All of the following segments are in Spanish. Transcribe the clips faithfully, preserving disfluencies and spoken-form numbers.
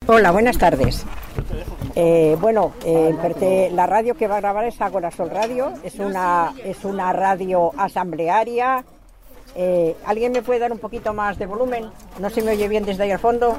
Hola, buenas tardes. Eh, bueno, eh, la radio que va a grabar es Agora Sol Radio, es una, es una radio asamblearia. Eh, ¿Alguien me puede dar un poquito más de volumen? ¿No se me oye bien desde ahí al fondo?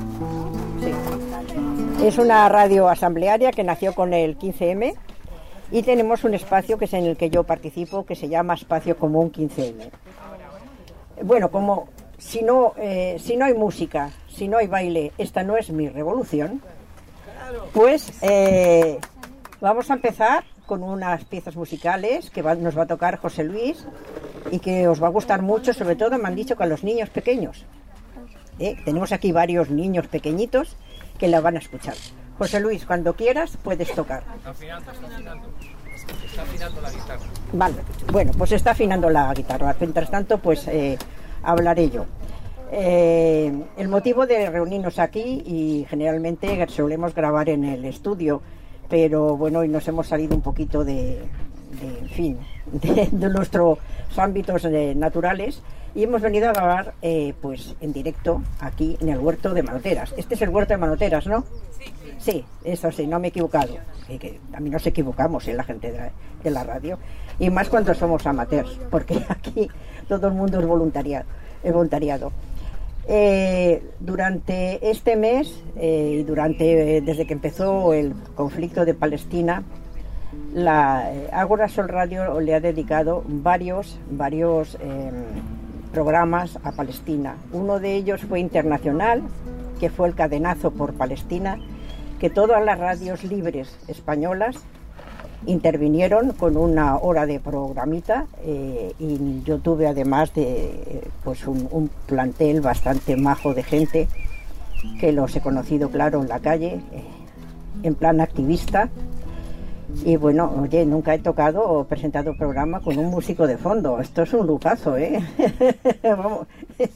Sí. Es una radio asamblearia que nació con el quince eme y tenemos un espacio que es en el que yo participo, que se llama Espacio Común quince eme. Bueno, como si no, eh, si no hay música, si no hay baile, esta no es mi revolución, pues eh, vamos a empezar con unas piezas musicales que va, nos va a tocar José Luis y que os va a gustar mucho, sobre todo me han dicho que a los niños pequeños. ¿Eh? Tenemos aquí varios niños pequeñitos que la van a escuchar. José Luis, cuando quieras puedes tocar. Está afinando, está afinando. Está afinando la guitarra. Vale, bueno, pues está afinando la guitarra. Mientras tanto, pues eh, hablaré yo. Eh, el motivo de reunirnos aquí, y generalmente solemos grabar en el estudio, pero bueno, hoy nos hemos salido un poquito de, de en fin, de, de nuestros ámbitos eh, naturales y hemos venido a grabar eh, pues en directo aquí en el huerto de Manoteras. Este es el huerto de Manoteras, ¿no? Sí, sí, eso sí, no me he equivocado. Que, que también nos equivocamos en ¿eh? la gente de la, de la radio, y más cuando somos amateurs, porque aquí todo el mundo es voluntariado. Es voluntariado. Eh, durante este mes eh, y durante eh, desde que empezó el conflicto de Palestina, la eh, Agora Sol Radio le ha dedicado varios varios eh, programas a Palestina. Uno de ellos fue internacional, que fue el Cadenazo por Palestina, que todas las radios libres españolas intervinieron con una hora de programita, eh, y yo tuve además de eh, pues un, un plantel bastante majo de gente que los he conocido, claro, en la calle, eh, en plan activista. Y bueno, oye, nunca he tocado o presentado programa con un músico de fondo. Esto es un lujazo, ¿eh? Vamos.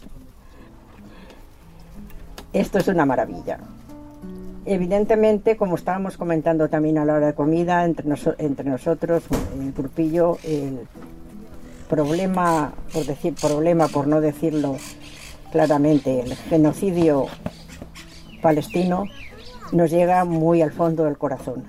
Esto es una maravilla. Evidentemente, como estábamos comentando también a la hora de comida, entre, nos, entre nosotros, el grupillo, el problema, por decir problema, por no decirlo claramente, el genocidio palestino nos llega muy al fondo del corazón.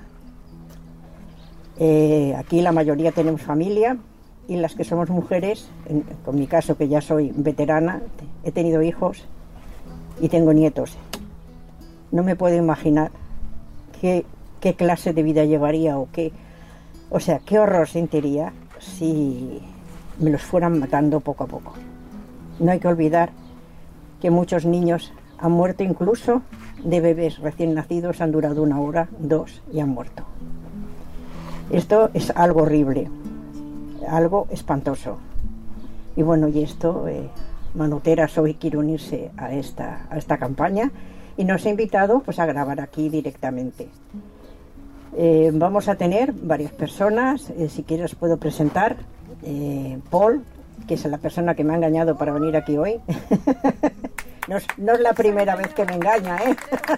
Eh, aquí la mayoría tenemos familia y las que somos mujeres, en, con mi caso que ya soy veterana, he tenido hijos y tengo nietos. No me puedo imaginar qué, qué clase de vida llevaría o qué, o sea, qué horror sentiría si me los fueran matando poco a poco. No hay que olvidar que muchos niños han muerto, incluso de bebés recién nacidos, han durado una hora, dos y han muerto. Esto es algo horrible, algo espantoso. Y bueno, y esto, eh, Manoteras hoy quiere unirse a esta, a esta campaña y nos ha invitado pues a grabar aquí directamente. Eh, vamos a tener varias personas, eh, si quieres puedo presentar. Eh, Paul, que es la persona que me ha engañado para venir aquí hoy. no, es, no es la primera vez que me engaña, ¿eh?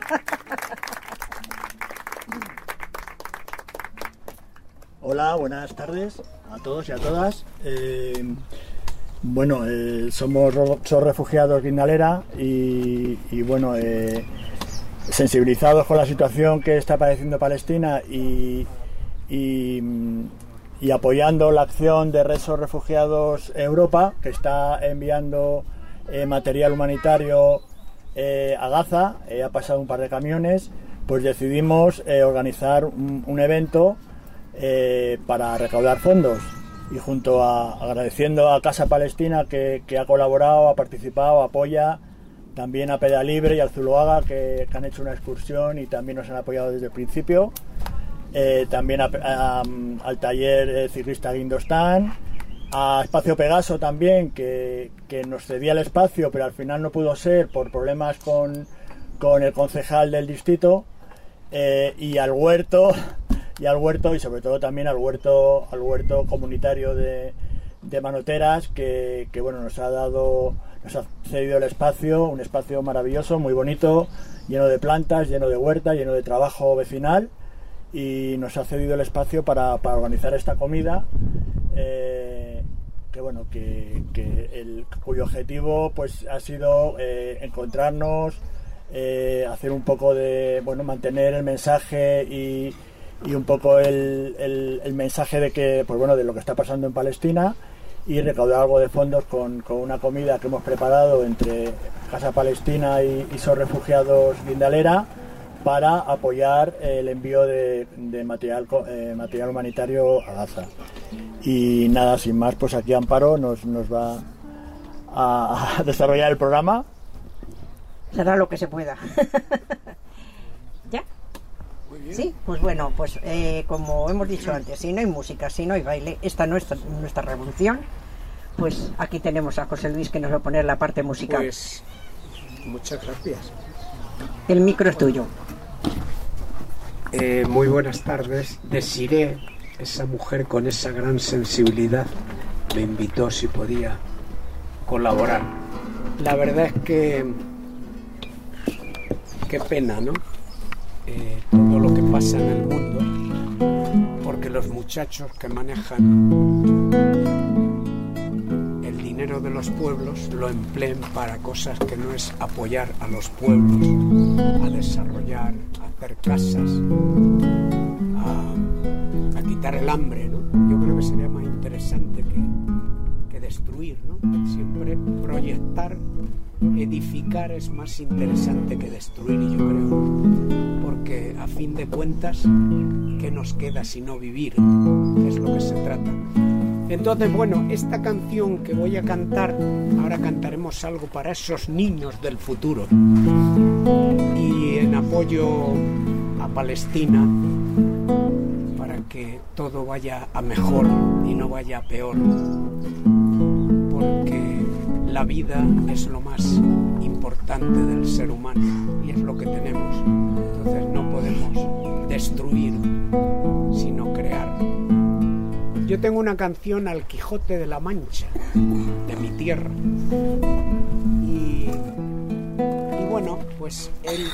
Hola, buenas tardes a todos y a todas. Eh, bueno, eh, somos, somos refugiados Guindalera y, y bueno, eh, sensibilizados con la situación que está padeciendo Palestina y, y, y apoyando la acción de Red Sos Refugiados Europa, que está enviando eh, material humanitario eh, a Gaza. Eh, ha pasado un par de camiones, pues decidimos eh, organizar un, un evento Eh, para recaudar fondos, y junto a agradeciendo a Casa Palestina que, que ha colaborado, ha participado, apoya, también a Peda Libre y al Zuloaga que, que han hecho una excursión y también nos han apoyado desde el principio, eh, también a, a, al taller eh, ciclista Guindostán, a Espacio Pegaso también que, que nos cedía el espacio pero al final no pudo ser por problemas con, con el concejal del distrito, eh, y al huerto y al huerto y sobre todo también al huerto al huerto comunitario de, de Manoteras que, que bueno nos ha dado nos ha cedido el espacio, un espacio maravilloso, muy bonito, lleno de plantas, lleno de huerta, lleno de trabajo vecinal, y nos ha cedido el espacio para, para organizar esta comida, eh, que bueno que, que el cuyo objetivo pues ha sido eh, encontrarnos, eh, hacer un poco de, bueno, mantener el mensaje y, y un poco el, el, el mensaje de que, pues bueno, de lo que está pasando en Palestina, y recaudar algo de fondos con, con una comida que hemos preparado entre Casa Palestina y, y Sos Refugiados Guindalera para apoyar el envío de, de material, eh, material humanitario a Gaza. Y nada, sin más, pues aquí Amparo nos, nos va a, a desarrollar el programa. Será lo que se pueda. ¿Ya? Muy bien. Sí, pues bueno, pues eh, como hemos dicho antes, si no hay música, si no hay baile, esta no es nuestra revolución, pues aquí tenemos a José Luis que nos va a poner la parte musical. Pues muchas gracias. El micro es tuyo. Eh, muy buenas tardes. Desiré, esa mujer con esa gran sensibilidad, me invitó si podía colaborar. La verdad es que qué pena, ¿no? Eh, todo lo que pasa en el mundo, porque los muchachos que manejan el dinero de los pueblos lo empleen para cosas que no es apoyar a los pueblos, a desarrollar, a hacer casas, a, a quitar el hambre, ¿no? Yo creo que sería más interesante que, que destruir, ¿no? Siempre proyectar, edificar es más interesante que destruir, yo creo, porque a fin de cuentas, ¿qué nos queda si no vivir? Es lo que se trata. Entonces, bueno, esta canción que voy a cantar, ahora cantaremos algo para esos niños del futuro, y en apoyo a Palestina, para que todo vaya a mejor y no vaya a peor, porque la vida es lo más importante del ser humano y es lo que tenemos. Entonces no podemos destruir, sino crear. Yo tengo una canción al Quijote de la Mancha, de mi tierra. Y, y bueno, pues él...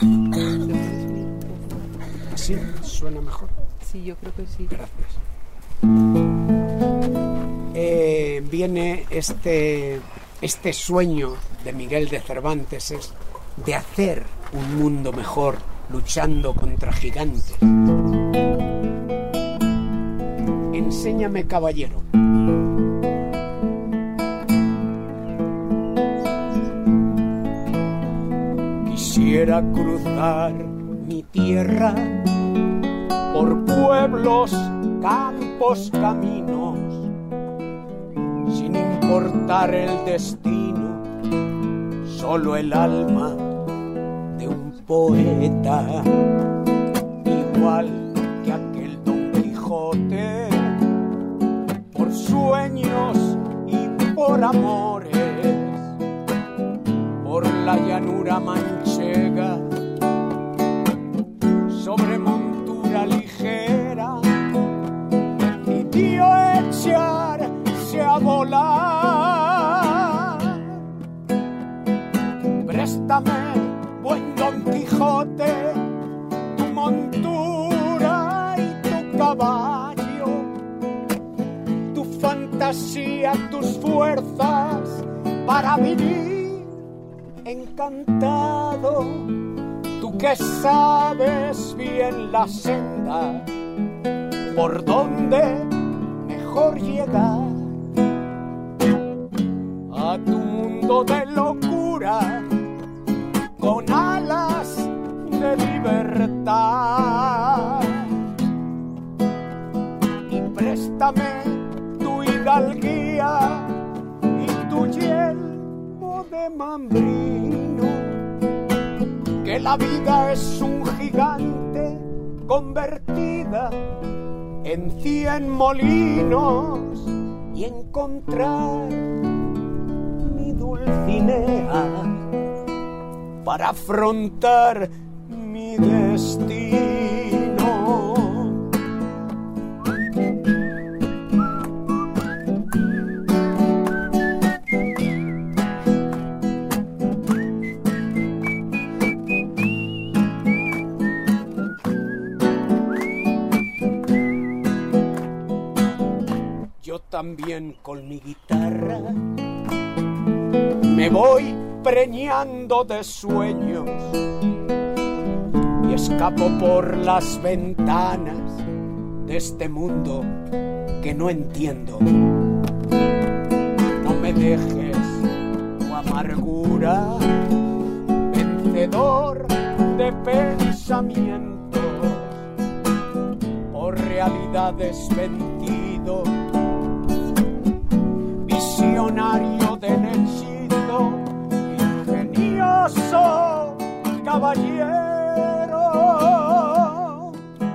¿Así suena mejor? Sí, yo creo que sí. Gracias. Eh, viene este... Este sueño de Miguel de Cervantes es de hacer un mundo mejor luchando contra gigantes. Enséñame, caballero. Quisiera cruzar mi tierra por pueblos, campos, caminos, sin importar el destino, solo el alma de un poeta, igual que aquel Don Quijote, por sueños y por amores, por la llanura manchega, sobre montura ligera, y dio echarse a volar. Préstame, buen Don Quijote, tu montura y tu caballo, tu fantasía, tus fuerzas para vivir encantado. Tú que sabes bien la senda por donde mejor llegar a tu mundo de locura con alas de libertad. Y préstame tu hidalguía y tu yelmo de mambrino, que la vida es un gigante convertida en cien molinos, y encontrar mi Dulcinea para afrontar mi destino. Yo también con mi guitarra me voy preñando de sueños escapo por las ventanas de este mundo que no entiendo. No me dejes tu amargura, vencedor de pensamientos, por realidades vendido, visionario del éxito, ingenioso caballero.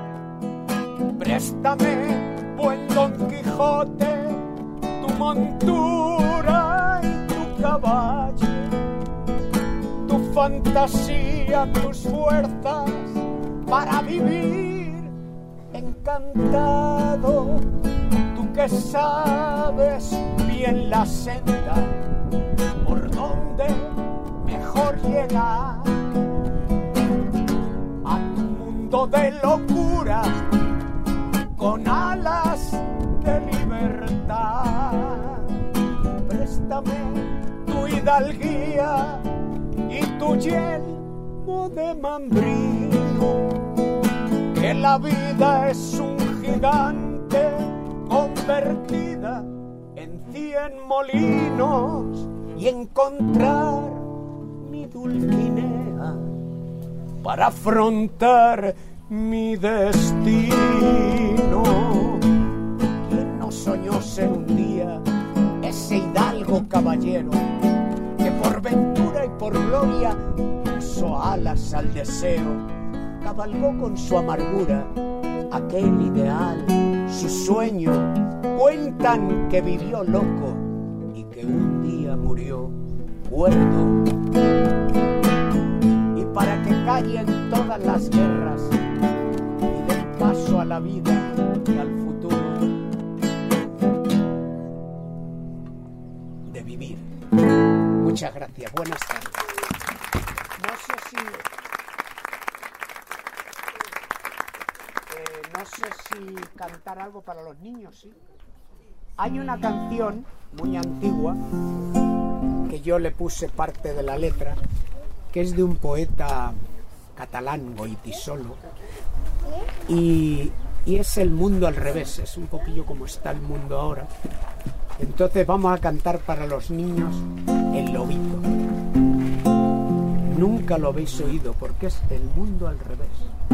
Préstame, buen Don Quijote, tu montura y tu caballo, tu fantasía, tus fuerzas para vivir encantado. Tú que sabes bien la senda por donde mejor llegar a tu mundo de locura con alas de libertad. Préstame tu hidalguía y tu yelmo de mambrino, que la vida es un gigante convertida en cien molinos, y encontrar mi Dulcinea para afrontar mi destino. ¿Quién no soñó ser un día ese hidalgo caballero que por ventura y por gloria puso alas al deseo, cabalgó con su amargura aquel ideal, su sueño? Cuentan que vivió loco y que un día murió cuerdo. Y para que callen todas las guerras y den paso a la vida y al futuro de vivir. Muchas gracias, buenas tardes. No sé si eh, no sé si cantar algo para los niños, ¿sí? Hay una canción muy antigua que yo le puse parte de la letra, que es de un poeta catalán, Goytisolo, y, y es el mundo al revés, es un poquillo como está el mundo ahora. Entonces vamos a cantar para los niños El Lobito. Nunca lo habéis oído porque es el mundo al revés.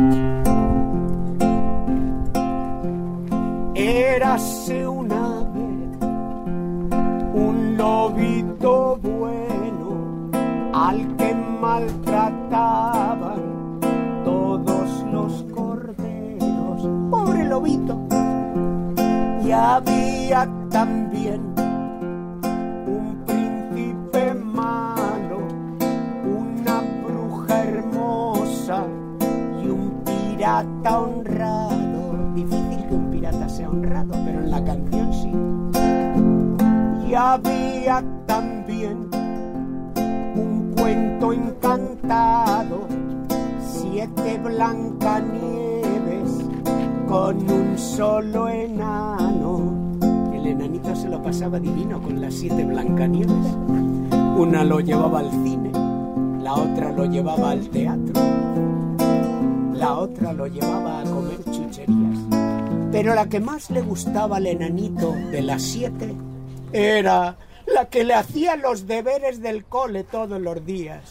Érase una vez un lobito bueno al que maltrataban todos los corderos. Pobre lobito. Y había también un príncipe malo, una bruja hermosa y un pirata honrado. Difícil que un pirata sea honrado, pero en la canción sí. Y había también un cuento encantado, siete Blancanieves con un solo enano. El enanito se lo pasaba divino con las siete Blancanieves. Una lo llevaba al cine, la otra lo llevaba al teatro, la otra lo llevaba a comer chucherías. Pero la que más le gustaba al enanito de las siete era la que le hacía los deberes del cole todos los días.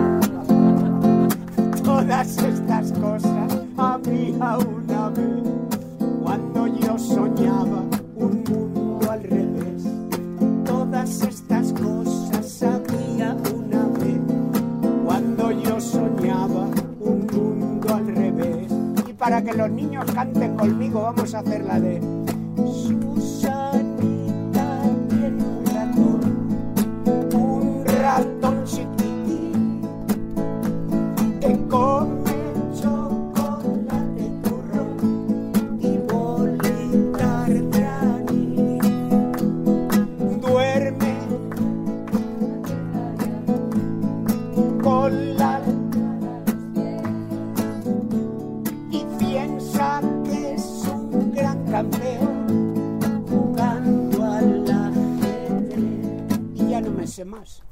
Todas estas cosas había una vez cuando yo soñaba un mundo al revés. Todas estas cosas había una vez cuando yo soñaba un mundo al revés. Y para que los niños canten conmigo vamos a hacer la de Susanita tiene un ratón, un ratón chiquitín que come chocolate, turrón y bolitas de anís. Duerme con la y piensa que es un gran campeón jugando al ajedrez. Y ya no me sé más.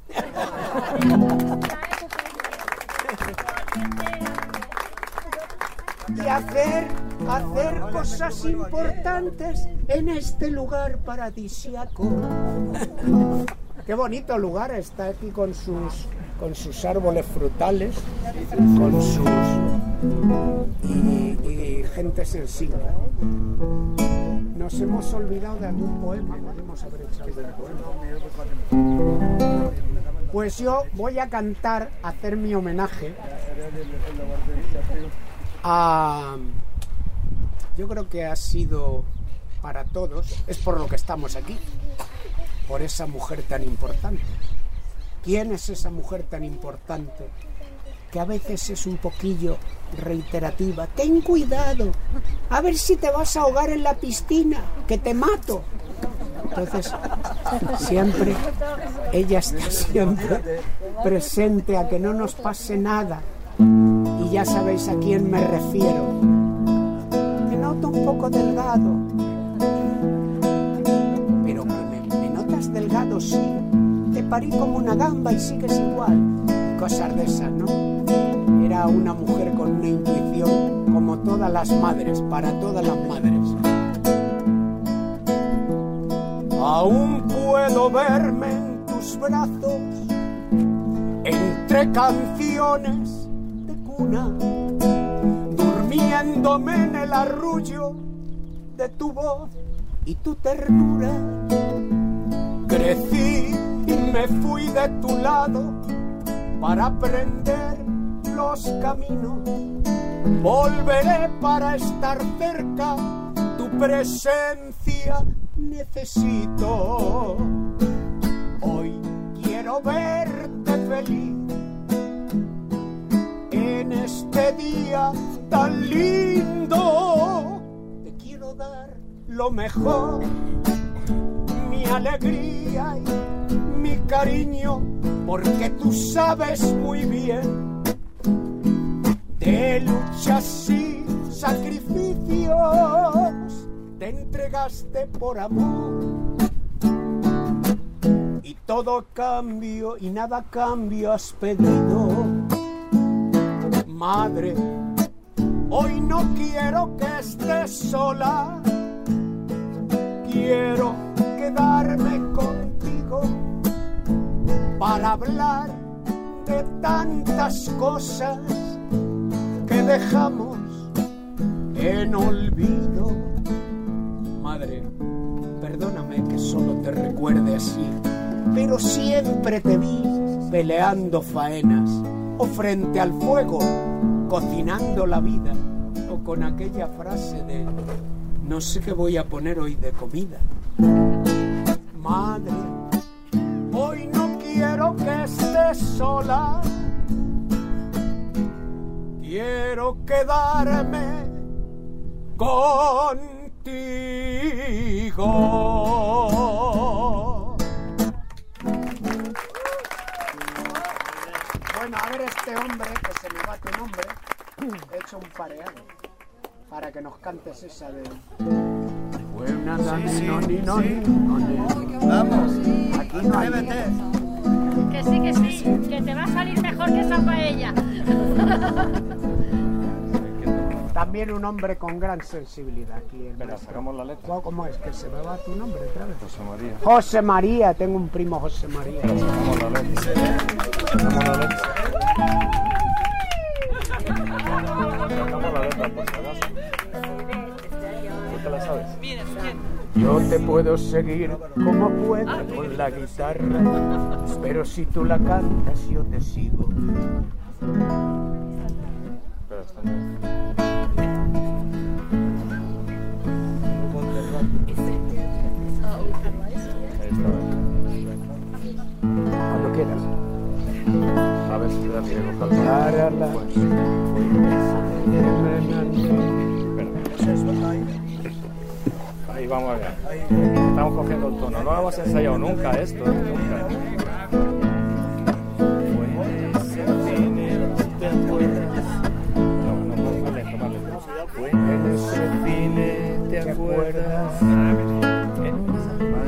y hacer, hacer cosas importantes en este lugar paradisíaco. Qué bonito lugar, está aquí con sus, con sus árboles frutales, con sus... y, y gente sensible. Nos hemos olvidado de algún poema, podemos haber hecho algún poema. Pues yo voy a cantar, a hacer mi homenaje a... Yo creo que ha sido para todos, es por lo que estamos aquí, por esa mujer tan importante. ¿Quién es esa mujer tan importante? Que a veces es un poquillo reiterativa. Ten cuidado, a ver si te vas a ahogar en la piscina, que te mato. Entonces, siempre, ella está siempre presente a que no nos pase nada. Y ya sabéis a quién me refiero. Te noto un poco delgado. Pero que me, me notas delgado, sí. Te parí como una gamba y sigues igual. Cosas de esas, ¿no? Era una mujer con una intuición como todas las madres, para todas las madres. Aún puedo verme en tus brazos, entre canciones de cuna, durmiéndome en el arrullo de tu voz y tu ternura. Crecí y me fui de tu lado para aprender los caminos. Volveré para estar cerca, tu presencia necesito. Hoy quiero verte feliz en este día tan lindo. Te quiero dar lo mejor, mi alegría y mi cariño, porque tú sabes muy bien de luchas y sacrificios. Te entregaste por amor y todo cambio y nada cambio has pedido. Madre, hoy no quiero que estés sola, quiero quedarme contigo para hablar de tantas cosas que dejamos en olvido. Madre, perdóname que solo te recuerde así, pero siempre te vi peleando faenas, o frente al fuego, cocinando la vida, o con aquella frase de no sé qué voy a poner hoy de comida. Madre, hoy no quiero que estés sola, quiero quedarme contigo. Bueno, a ver este hombre, que se me va tu nombre, he hecho un pareado para que nos cantes esa de... Vamos, aquí no hay... Que sí, que sí, que te va a salir mejor que esa paella. También un hombre con gran sensibilidad aquí. Espera, sacamos la letra. ¿Cómo es? Que se me va tu nombre otra vez. José María. José María, tengo un primo José María. Pero sacamos la letra. Sacamos la letra. Sacamos la letra, por si acaso. ¿Tú te la sabes? Yo te puedo seguir como pueda con la guitarra, pero si tú la cantas yo te sigo. Pero está bien. Cuando quieras. A ver si te da miedo. Ahí vamos a ver. Estamos cogiendo el tono. No hemos ensayado nunca esto, nunca. No, no, más lento, más lento. En ese cine te acuerdas. En una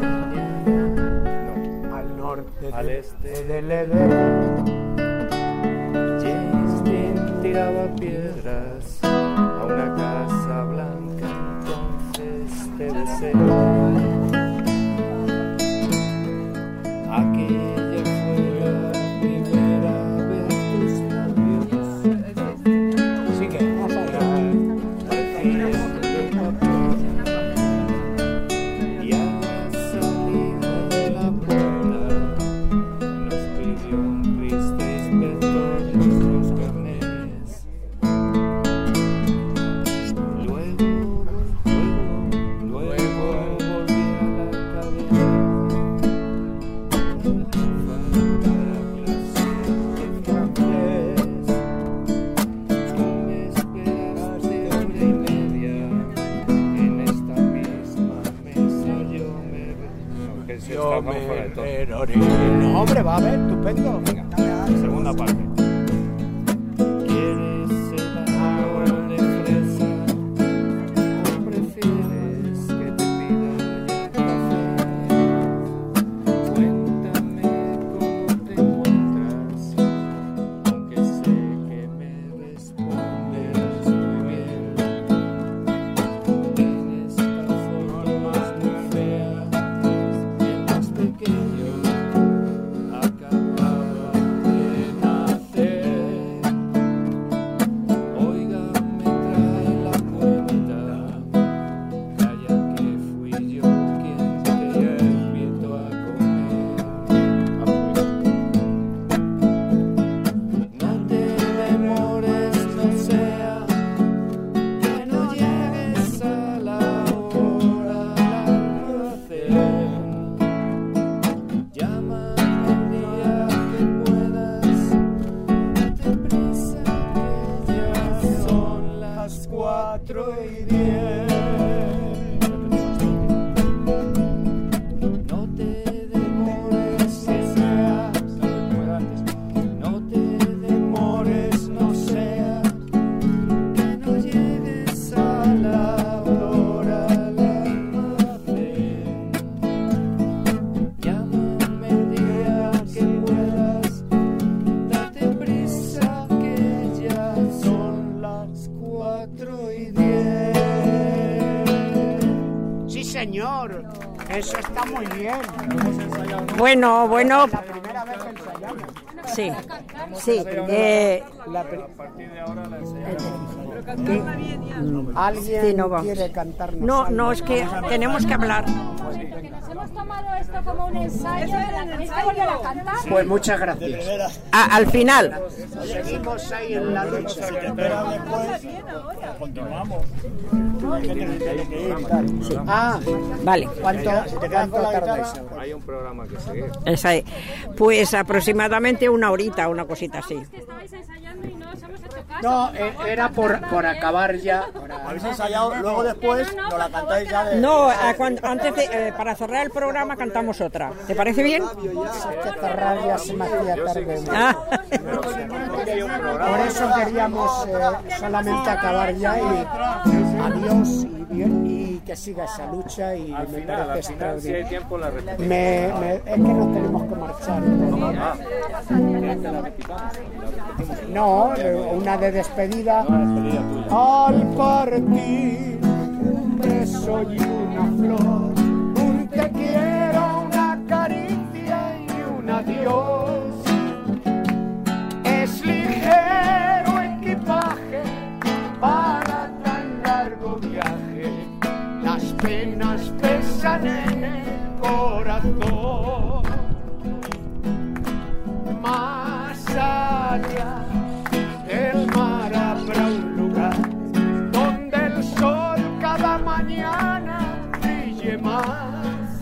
mañana. Al norte, Al este del Edén. James Dean tiraba piedras a una No, hombre, va a ver, estupendo. Venga, segunda parte. ¿Quieres helado de fresa o prefieres que te pida ya café? Cuéntame cómo te encuentras, aunque sé que me respondes muy bien. En esta foto más muy fea, el más pequeño acababa de nacer. Oiga, me trae la cuenta, calla que fui yo quien te invitó a comer. No te demores, no sea que no llegues a la hora al almacén. Llámame el día que puedas, date prisa que ya son las cuatro y diez. No te demores, que sea, no te demores, no sea que no llegues a la hora al almacén. Llámame el día que puedas, date prisa que ya son las cuatro y diez. Sí, señor. Eso está muy bien. Bueno, bueno, La primera vez que ensayamos. sí, sí. eh, La pri- A partir de ahora la enseñamos. ¿Alguien Sí, no vamos. quiere cantarnos no, algo? no, es que tenemos que hablar. Que nos hemos tomado esto como un ensayo, tenéis que volver a cantar. Pues muchas gracias. A- al final. Seguimos ahí en la lucha. Pero después continuamos. Ah, Vale, ¿cuánto, cuánto tardáis ahora? Hay un programa que seguir. esa es. Pues aproximadamente una horita, una cosita así. Es que estabais ensayando y no os hemos hecho caso. No, eh, era por, por acabar ya. Habéis ensayado, luego después nos la cantáis ya de... No, a cuan- antes de, eh, para cerrar el programa cantamos otra. ¿Te parece bien? Es que cerrar ya se me hacía tarde. Ah. Por eso queríamos eh, solamente acabar ya y adiós y, bien, y que siga esa lucha y Al me final, parece al final, si hay extraordinario. tiempo, la repetimos. Me, me- es que nos tenemos que marchar. No, eh, una de despedida. Al partir, un beso y una flor, un te quiero, una caricia y un adiós. Es ligero equipaje para tan largo viaje, las penas pesan en el corazón. Más allá del mar habrá un lugar donde el sol cada mañana brille más.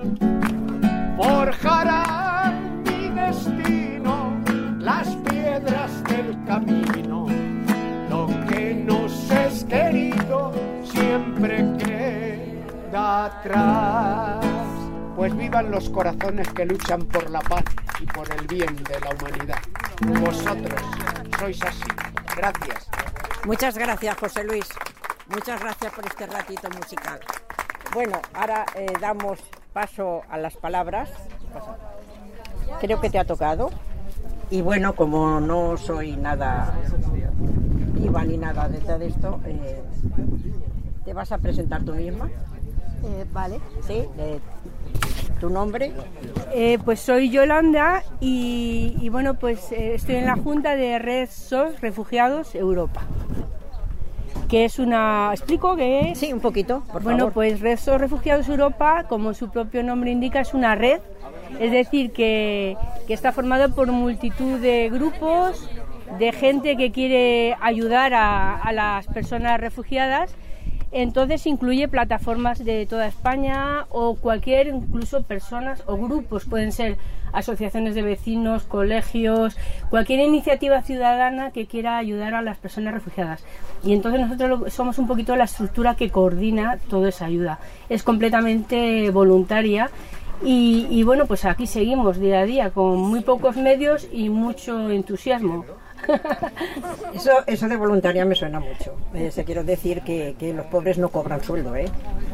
Forjarán mi destino las piedras del camino. Lo que nos es querido siempre queda atrás. Pues vivan los corazones que luchan por la paz y por el bien de la humanidad. Vosotros sois así. Gracias. Muchas gracias, José Luis. Muchas gracias por este ratito musical. Bueno, ahora eh, damos paso a las palabras. Creo que te ha tocado. Y bueno, como no soy nada viva ni nada de todo esto, eh, ¿te vas a presentar tú misma? Eh, vale. ¿Sí? Eh, ¿Tu nombre? Eh, pues soy Yolanda y, y bueno, pues eh, estoy en la Junta de Red S O S Refugiados Europa. Que es una... ¿Explico qué es? Sí, un poquito, por Bueno, favor. pues Red S O S Refugiados Europa, como su propio nombre indica, es una red. Es decir, que, que está formado por multitud de grupos, de gente que quiere ayudar a, a las personas refugiadas. Entonces incluye plataformas de toda España o cualquier, incluso personas o grupos, pueden ser asociaciones de vecinos, colegios, cualquier iniciativa ciudadana que quiera ayudar a las personas refugiadas. Y entonces nosotros somos un poquito la estructura que coordina toda esa ayuda. Es completamente voluntaria Y, y bueno, pues aquí seguimos día a día con muy pocos medios y mucho entusiasmo. Eso, eso de voluntaria me suena mucho. Eh, se quiero decir que, que los pobres no cobran sueldo, ¿eh?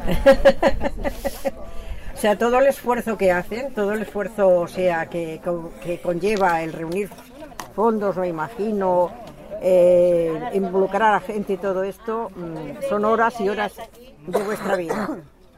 O sea, todo el esfuerzo que hacen, todo el esfuerzo, o sea, que, que conlleva el reunir fondos, me imagino, eh, involucrar a la gente y todo esto, mmm, son horas y horas de vuestra vida.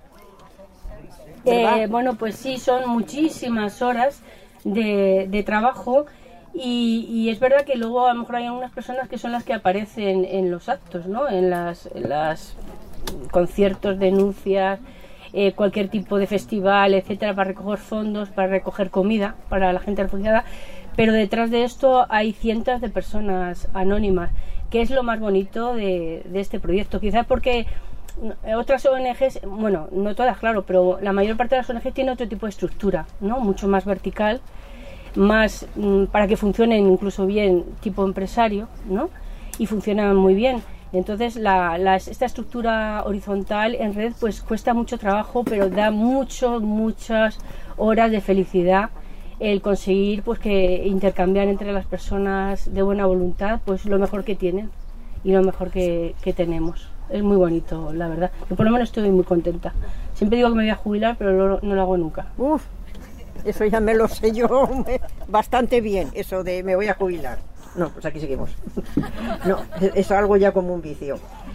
Eh, bueno, pues sí, son muchísimas horas de, de trabajo y, y es verdad que luego a lo mejor hay algunas personas que son las que aparecen en los actos, ¿no? En las, en las conciertos, denuncias, eh, cualquier tipo de festival, etcétera, para recoger fondos, para recoger comida para la gente refugiada, pero detrás de esto hay cientos de personas anónimas, que es lo más bonito de, de este proyecto, quizás porque otras O N Ges, bueno, no todas, claro, pero la mayor parte de las O N Ges tiene otro tipo de estructura, ¿no? Mucho más vertical, más mmm, para que funcionen incluso bien tipo empresario, ¿no? Y funcionan muy bien. Entonces la, la, esta estructura horizontal en red pues cuesta mucho trabajo, pero da mucho, muchas horas de felicidad el conseguir pues que intercambiar entre las personas de buena voluntad pues lo mejor que tienen y lo mejor que, que tenemos. Es muy bonito, la verdad. Yo por lo menos estoy muy contenta. Siempre digo que me voy a jubilar, pero lo, no lo hago nunca. Uf, eso ya me lo sé yo bastante bien, eso de me voy a jubilar. No, pues aquí seguimos. No, es algo ya como un vicio.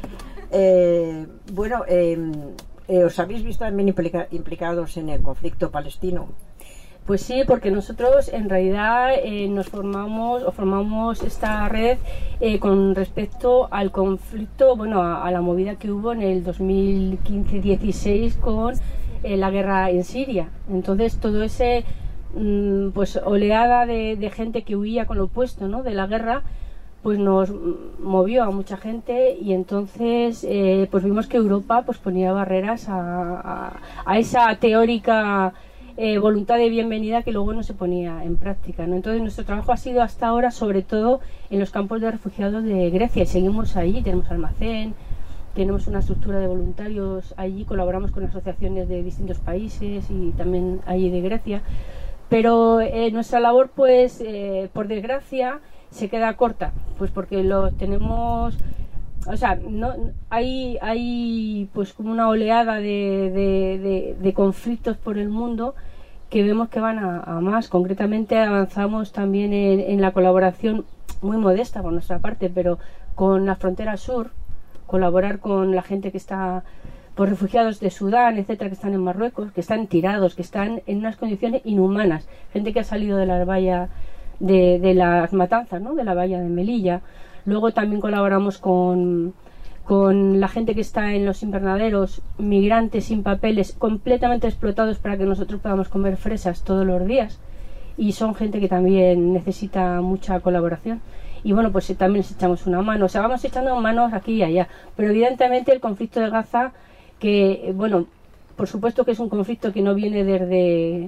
Eh, bueno, eh, eh, ¿os habéis visto también implica, implicados en el conflicto palestino? Pues sí, porque nosotros en realidad eh, nos formamos o formamos esta red eh, con respecto al conflicto, bueno, a, a la movida que hubo en el dos mil quince dieciséis con eh, la guerra en Siria. Entonces todo ese mm, pues oleada de, de gente que huía con lo opuesto, ¿no? De la guerra, pues nos movió a mucha gente y entonces eh, pues vimos que Europa pues ponía barreras a, a, a esa teórica Eh, voluntad de bienvenida que luego no se ponía en práctica, ¿no? Entonces nuestro trabajo ha sido hasta ahora sobre todo en los campos de refugiados de Grecia y seguimos ahí, tenemos almacén, tenemos una estructura de voluntarios allí, colaboramos con asociaciones de distintos países y también allí de Grecia, pero eh, nuestra labor pues eh, por desgracia se queda corta, pues porque lo tenemos. O sea, no, hay, hay pues como una oleada de, de, de, de conflictos por el mundo que vemos que van a, a más. Concretamente avanzamos también en, en la colaboración muy modesta por nuestra parte, pero con la frontera sur, colaborar con la gente que está, pues refugiados de Sudán, etcétera, que están en Marruecos, que están tirados, que están en unas condiciones inhumanas, gente que ha salido de la valla de, de las matanzas, ¿no? De la valla de Melilla. Luego también colaboramos con, con la gente que está en los invernaderos, migrantes sin papeles, completamente explotados para que nosotros podamos comer fresas todos los días. Y son gente que también necesita mucha colaboración. Y bueno, pues también les echamos una mano. O sea, vamos echando manos aquí y allá. Pero evidentemente el conflicto de Gaza, que, bueno, por supuesto que es un conflicto que no viene desde...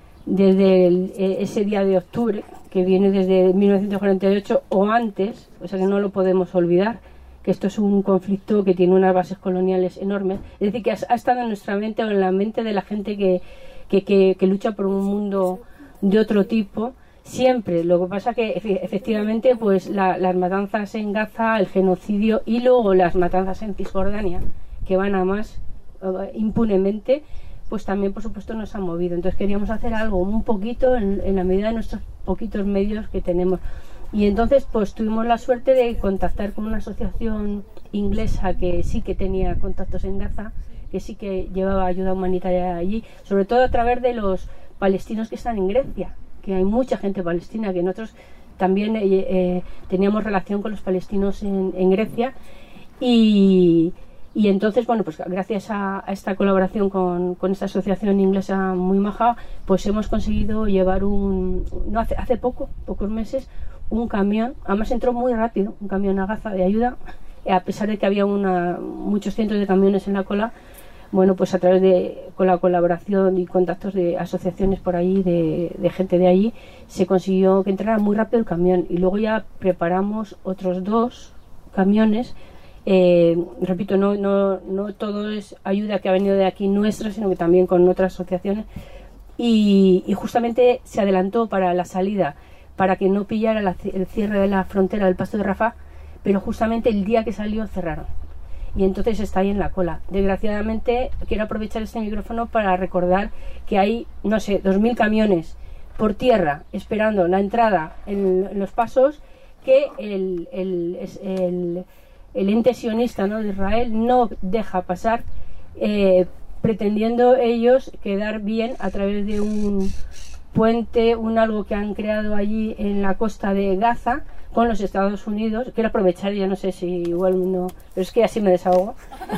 desde el, ese día de octubre, que viene desde mil novecientos cuarenta y ocho o antes, o sea que no lo podemos olvidar, que esto es un conflicto que tiene unas bases coloniales enormes, es decir, que ha, ha estado en nuestra mente o en la mente de la gente que, que, que, que lucha por un mundo de otro tipo, siempre. Lo que pasa que efectivamente pues la, las matanzas en Gaza, el genocidio y luego las matanzas en Cisjordania, que van a más uh, impunemente, pues también por supuesto nos ha movido. Entonces queríamos hacer algo un poquito en, en la medida de nuestros poquitos medios que tenemos. Y entonces pues tuvimos la suerte de contactar con una asociación inglesa que sí que tenía contactos en Gaza, que sí que llevaba ayuda humanitaria allí, sobre todo a través de los palestinos que están en Grecia, que hay mucha gente palestina, que nosotros también eh, eh, teníamos relación con los palestinos en, en Grecia y Y entonces, bueno, pues gracias a, a esta colaboración con, con esta asociación inglesa muy maja, pues hemos conseguido llevar un, no hace, hace poco, pocos meses, un camión, además entró muy rápido, un camión a Gaza de ayuda, a pesar de que había una, muchos cientos de camiones en la cola. Bueno, pues a través de, con la colaboración y contactos de asociaciones por ahí, de, de gente de allí, se consiguió que entrara muy rápido el camión y luego ya preparamos otros dos camiones. Eh, repito, no, no, no todo es ayuda que ha venido de aquí nuestra, sino que también con otras asociaciones y, y justamente se adelantó para la salida, para que no pillara la, el cierre de la frontera del paso de Rafah, pero justamente el día que salió cerraron. Y entonces está ahí en la cola. Desgraciadamente, quiero aprovechar este micrófono para recordar que hay, no sé, dos mil camiones por tierra esperando la entrada en, en los pasos, que el, el, el, el ente sionista, ¿no?, de Israel no deja pasar, eh, pretendiendo ellos quedar bien a través de un puente, un algo que han creado allí en la costa de Gaza con los Estados Unidos. Quiero aprovechar, ya no sé si igual no, pero es que así me desahogo.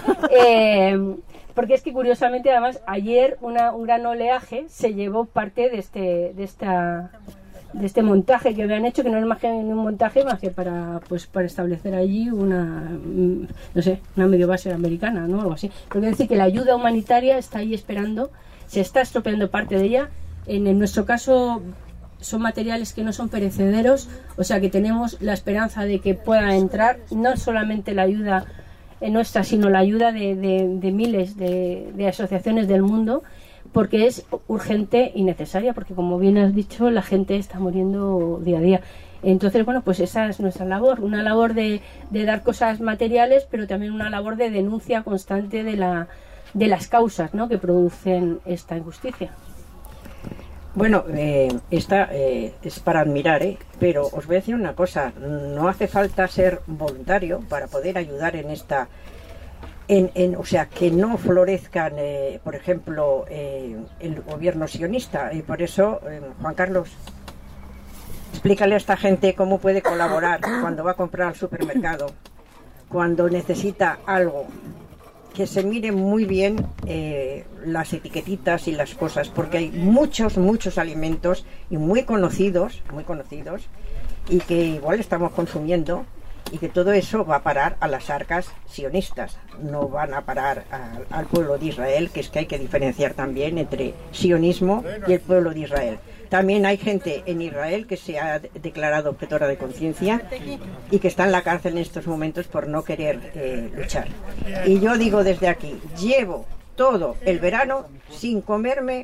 eh, porque es que curiosamente, además, ayer una, un gran oleaje se llevó parte de este de esta de este montaje que habían hecho, que no es más que un montaje más que para, pues, para establecer allí una, no sé, una medio base americana, ¿no?, algo así. Pero quiero decir que la ayuda humanitaria está ahí esperando, se está estropeando parte de ella. En, en nuestro caso son materiales que no son perecederos, o sea que tenemos la esperanza de que pueda entrar no solamente la ayuda nuestra, sino la ayuda de, de, de miles de, de asociaciones del mundo, porque es urgente y necesaria, porque como bien has dicho, la gente está muriendo día a día. Entonces, bueno, pues esa es nuestra labor, una labor de, de dar cosas materiales, pero también una labor de denuncia constante de, la, de las causas, ¿no?, que producen esta injusticia. Bueno, eh, esta eh, es para admirar, ¿eh? Pero os voy a decir una cosa, no hace falta ser voluntario para poder ayudar en esta, en, en, o sea, que no florezcan, eh, por ejemplo, eh, el gobierno sionista, y por eso, eh, Juan Carlos, explícale a esta gente cómo puede colaborar cuando va a comprar al supermercado, cuando necesita algo. Que se miren muy bien eh, las etiquetitas y las cosas, porque hay muchos, muchos alimentos y muy conocidos, muy conocidos, y que igual estamos consumiendo, y que todo eso va a parar a las arcas sionistas, no van a parar a, al pueblo de Israel, que es que hay que diferenciar también entre sionismo y el pueblo de Israel. También hay gente en Israel que se ha declarado objetora de conciencia y que está en la cárcel en estos momentos por no querer eh, luchar. Y yo digo desde aquí, llevo todo el verano sin comerme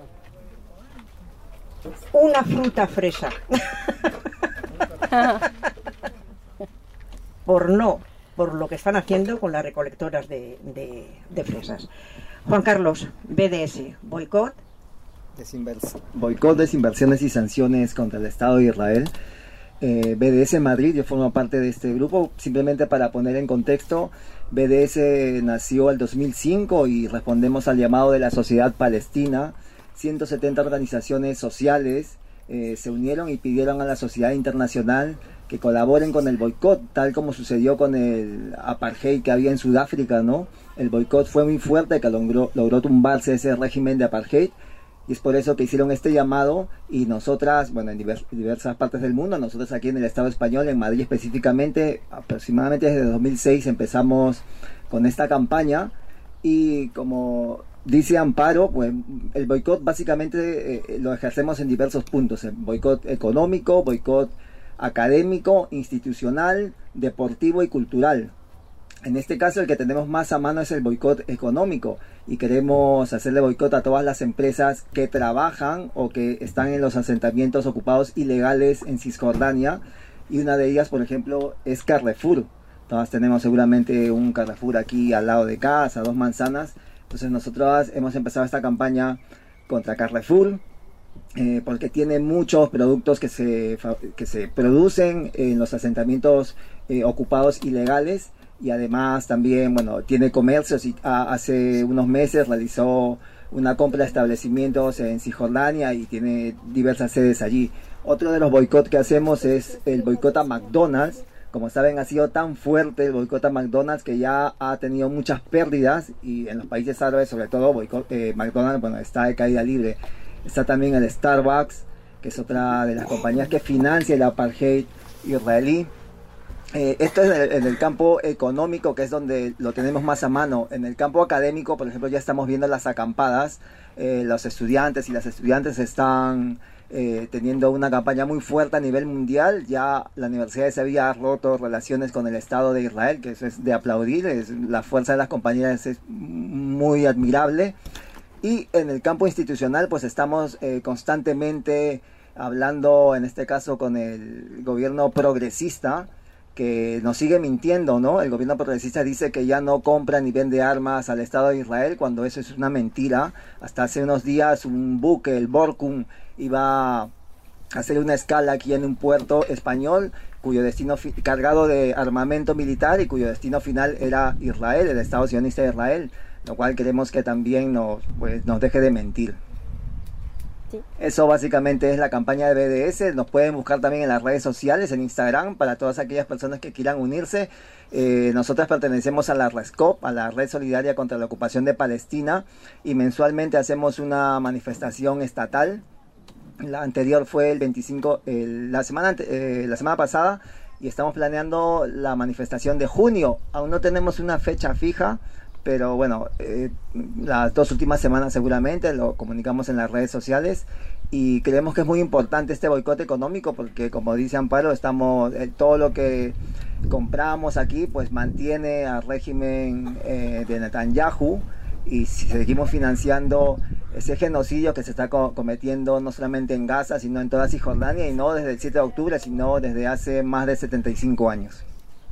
una fruta fresa. Por no, por lo que están haciendo con las recolectoras de, de, de fresas. Juan Carlos, B D S, boicot. Desinvers boicot, desinversiones y sanciones contra el Estado de Israel. eh, B D S Madrid, yo formo parte de este grupo. Simplemente para poner en contexto, B D S nació el dos mil cinco y respondemos al llamado de la sociedad palestina. ciento setenta organizaciones sociales eh, se unieron y pidieron a la sociedad internacional que colaboren con el boicot, tal como sucedió con el apartheid que había en Sudáfrica, ¿no? El boicot fue muy fuerte, que logró, logró tumbarse ese régimen de apartheid. Y es por eso que hicieron este llamado, y nosotras, bueno, en divers, diversas partes del mundo, nosotros aquí en el Estado español, en Madrid específicamente, aproximadamente desde dos mil seis empezamos con esta campaña. Y como dice Amparo, pues el boicot básicamente eh, lo ejercemos en diversos puntos: el boicot económico, boicot académico, institucional, deportivo y cultural. En este caso el que tenemos más a mano es el boicot económico, y queremos hacerle boicot a todas las empresas que trabajan o que están en los asentamientos ocupados ilegales en Cisjordania, y una de ellas, por ejemplo, es Carrefour. Todas tenemos seguramente un Carrefour aquí al lado de casa, dos manzanas. Entonces nosotros hemos empezado esta campaña contra Carrefour, eh, porque tiene muchos productos que se, que se producen en los asentamientos eh, ocupados ilegales. Y además también, bueno, tiene comercios, y a, hace unos meses realizó una compra de establecimientos en Cisjordania y tiene diversas sedes allí. Otro de los boicots que hacemos es el boicot a McDonald's. Como saben, ha sido tan fuerte el boicot a McDonald's que ya ha tenido muchas pérdidas, y en los países árabes sobre todo boicot, eh, McDonald's, bueno, está de caída libre. Está también el Starbucks, que es otra de las compañías que financia el apartheid israelí. Eh, esto es en el, en el campo económico, que es donde lo tenemos más a mano. En el campo académico, por ejemplo, ya estamos viendo las acampadas. Eh, los estudiantes y las estudiantes están eh, teniendo una campaña muy fuerte a nivel mundial. Ya la Universidad de Sevilla ha roto relaciones con el Estado de Israel, que eso es de aplaudir. Es, la fuerza de las compañías es muy admirable. Y en el campo institucional, pues estamos eh, constantemente hablando, en este caso, con el gobierno progresista, que nos sigue mintiendo, ¿no? El gobierno progresista dice que ya no compra ni vende armas al Estado de Israel, cuando eso es una mentira. Hasta hace unos días un buque, el Borkum, iba a hacer una escala aquí en un puerto español, cuyo destino cargado de armamento militar y cuyo destino final era Israel, el Estado sionista de Israel, lo cual queremos que también nos, pues, nos deje de mentir. Sí. Eso básicamente es la campaña de B D S. Nos pueden buscar también en las redes sociales, en Instagram, para todas aquellas personas que quieran unirse. Eh, nosotros pertenecemos a la RESCOP, a la Red Solidaria contra la Ocupación de Palestina, y mensualmente hacemos una manifestación estatal. La anterior fue el veinticinco, el, la, semana, eh, la semana pasada, y estamos planeando la manifestación de junio. Aún no tenemos una fecha fija, pero bueno, eh, las dos últimas semanas seguramente lo comunicamos en las redes sociales, y creemos que es muy importante este boicot económico porque, como dice Amparo, estamos eh, todo lo que compramos aquí pues mantiene al régimen eh, de Netanyahu, y si seguimos financiando ese genocidio que se está co cometiendo no solamente en Gaza, sino en toda Cisjordania, y no desde el siete de octubre, sino desde hace más de setenta y cinco años.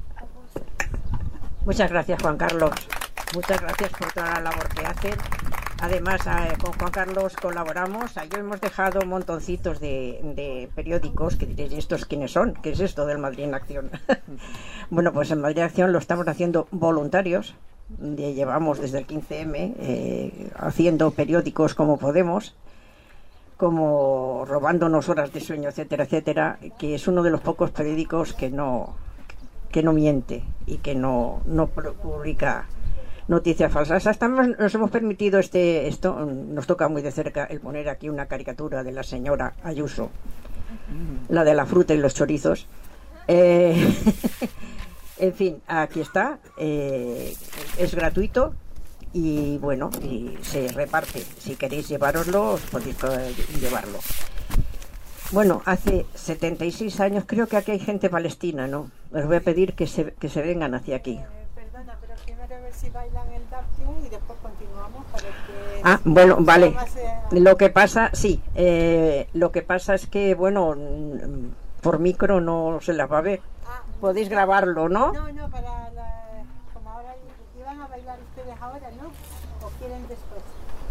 Muchas gracias, Juan Carlos. Muchas gracias por toda la labor que hacen. Además, eh, con Juan Carlos colaboramos. Ayer hemos dejado montoncitos de, de periódicos que diréis, ¿estos quiénes son? ¿Qué es esto del Madrid en Acción? Bueno, pues en Madrid en Acción lo estamos haciendo voluntarios. De, llevamos desde el quince eme eh, haciendo periódicos como podemos, como robándonos horas de sueño, etcétera, etcétera, que es uno de los pocos periódicos que no, que no miente y que no, no publica noticias falsas. Hasta nos hemos permitido este esto, nos toca muy de cerca el poner aquí una caricatura de la señora Ayuso, la de la fruta y los chorizos. Eh, en fin, aquí está, eh, es gratuito y bueno, y se reparte. Si queréis llevároslo, os podéis llevarlo. Bueno, hace setenta y seis años, creo que aquí hay gente palestina, ¿no? Les voy a pedir que se, que se vengan hacia aquí. Si bailan el dancing y después continuamos para que... Ah, bueno, vale. Lo que pasa, sí, eh, lo que pasa es que, bueno, por micro no se las va a ver. Ah, podéis grabarlo, ¿no? No, no, para la, como ahora iban a bailar ustedes ahora, ¿no? ¿O quieren después?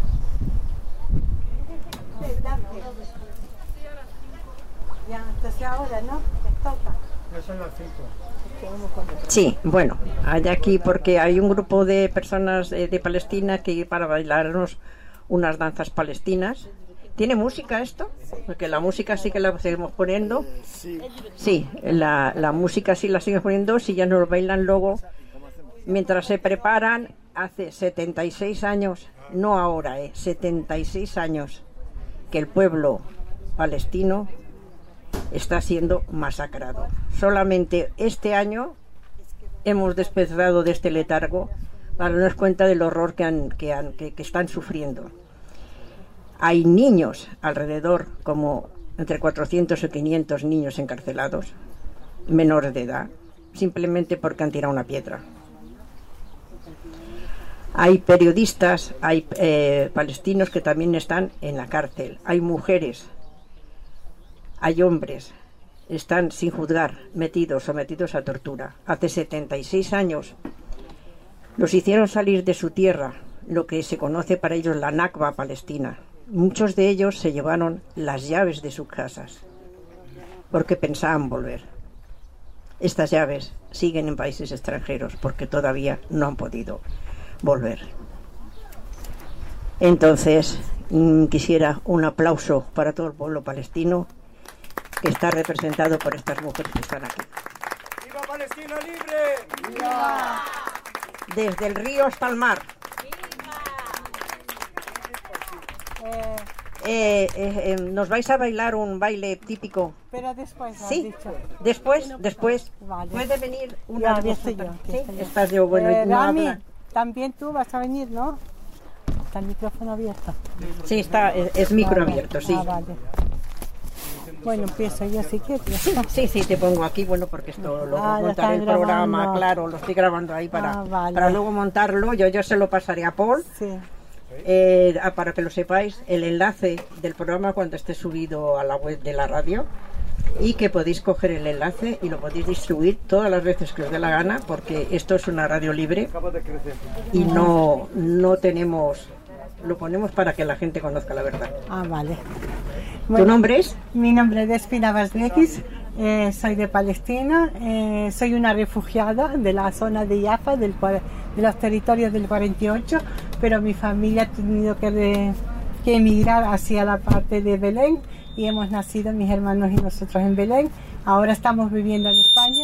El dancing. Ya, entonces ahora, ¿no? Les toca. No son las cinco. Sí, bueno, hay aquí porque hay un grupo de personas de, de Palestina que ir para bailarnos unas danzas palestinas. ¿Tiene música esto? Porque la música sí que la seguimos poniendo. Sí, la, la música sí la seguimos poniendo. Si ya nos bailan luego, mientras se preparan, hace setenta y seis años, no ahora, eh, setenta y seis años que el pueblo palestino está siendo masacrado. Solamente este año hemos despertado de este letargo para darnos cuenta del horror que, han, que, han, que, que están sufriendo. Hay niños alrededor, como entre cuatrocientos y quinientos niños encarcelados, menores de edad, simplemente porque han tirado una piedra. Hay periodistas, hay eh, palestinos que también están en la cárcel, hay mujeres, hay hombres, están sin juzgar, metidos, sometidos a tortura. Hace setenta y seis años los hicieron salir de su tierra, lo que se conoce para ellos la Nakba palestina. Muchos de ellos se llevaron las llaves de sus casas porque pensaban volver. Estas llaves siguen en países extranjeros porque todavía no han podido volver. Entonces, mmm, quisiera un aplauso para todo el pueblo palestino, que está representado por estas mujeres que están aquí. ¡Viva Palestina libre! ¡Viva! Desde el río hasta el mar. Eh, eh, eh, eh, ¿Nos vais a bailar un baile típico? Pero después, ¿sí? Dicho. Después, después. Vale. Puede venir una ya, de estoy yo, ¿sí? estoy yo. Estás yo, bueno, eh, no Rami, habla. también tú vas a venir, ¿no? Está el micrófono abierto. Sí, está, es, es micro vale. abierto, sí. Ah, vale. Bueno, empiezo yo si quieres. Sí, sí, sí, te pongo aquí, bueno, porque esto luego ah, montaré el grabando. programa, claro, lo estoy grabando ahí para, ah, vale. para luego montarlo. Yo, yo se lo pasaré a Paul. Sí. Eh, ah, para que lo sepáis, el enlace del programa cuando esté subido a la web de la radio, y que podéis coger el enlace y lo podéis distribuir todas las veces que os dé la gana, porque esto es una radio libre y no, no tenemos, lo ponemos para que la gente conozca la verdad. Ah, vale. ¿Tu Bueno, nombre es? Mi nombre es Espina Vazlekis, eh, soy de Palestina, eh, soy una refugiada de la zona de Jaffa, del, cua- de los territorios del cuarenta y ocho, pero mi familia ha tenido que, re- que emigrar hacia la parte de Belén y hemos nacido mis hermanos y nosotros en Belén. Ahora estamos viviendo en España.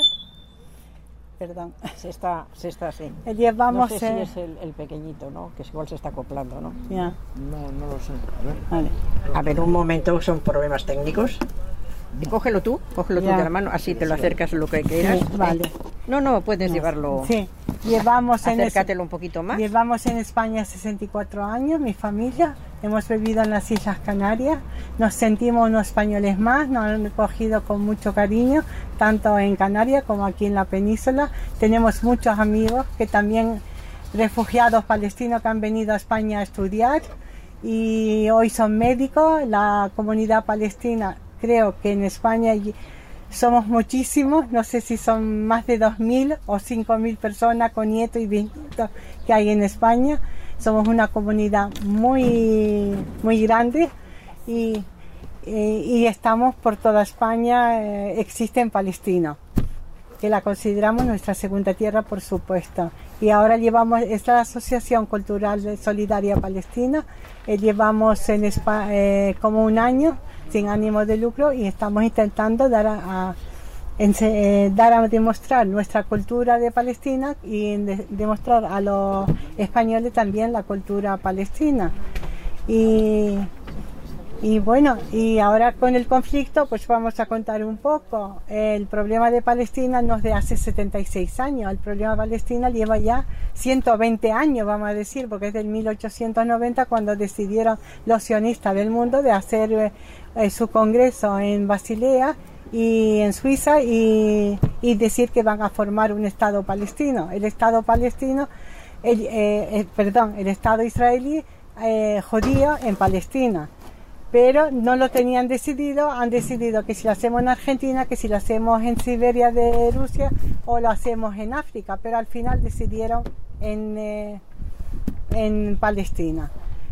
Perdón. Se está, se está así. Llevamos, no sé eh, si es el, el pequeñito, ¿no? Que igual se está acoplando, ¿no? ya. No, no lo sé. A ver. Vale. A ver, un momento, son problemas técnicos. Cógelo tú, cógelo tú Ya. de la mano, así te lo acercas lo que quieras. Sí, vale. No, no, puedes llevarlo. Sí, llevamos en, es- Acércatelo un poquito más. llevamos en España sesenta y cuatro años, mi familia. Hemos vivido en las Islas Canarias. Nos sentimos unos españoles más, nos han cogido con mucho cariño, tanto en Canarias como aquí en la península. Tenemos muchos amigos que también, refugiados palestinos que han venido a España a estudiar y hoy son médicos. La comunidad palestina, creo que en España y- somos muchísimos, no sé si son más de dos mil o cinco mil personas con nietos y bisnietos que hay en España. Somos una comunidad muy, muy grande y, y, y estamos por toda España. Eh, existen palestinos, que la consideramos nuestra segunda tierra, por supuesto. Y ahora llevamos, es la Asociación Cultural Solidaria Palestina, eh, llevamos en Espa- eh, como un año sin ánimo de lucro y estamos intentando dar a, a- ense- eh, dar a demostrar nuestra cultura de Palestina y de- demostrar a los españoles también la cultura palestina. Y Y bueno, y ahora con el conflicto, pues vamos a contar un poco. El problema de Palestina no es de hace setenta y seis años, el problema de Palestina lleva ya ciento veinte años, vamos a decir, porque es del mil ochocientos noventa cuando decidieron los sionistas del mundo de hacer eh, eh, su congreso en Basilea y en Suiza y, y decir que van a formar un Estado palestino. El Estado palestino, el, eh, eh, perdón, el Estado israelí eh, judío en Palestina. Pero no lo tenían decidido, han decidido que si lo hacemos en Argentina, que si lo hacemos en Siberia de Rusia o lo hacemos en África, pero al final decidieron en, eh, en Palestina.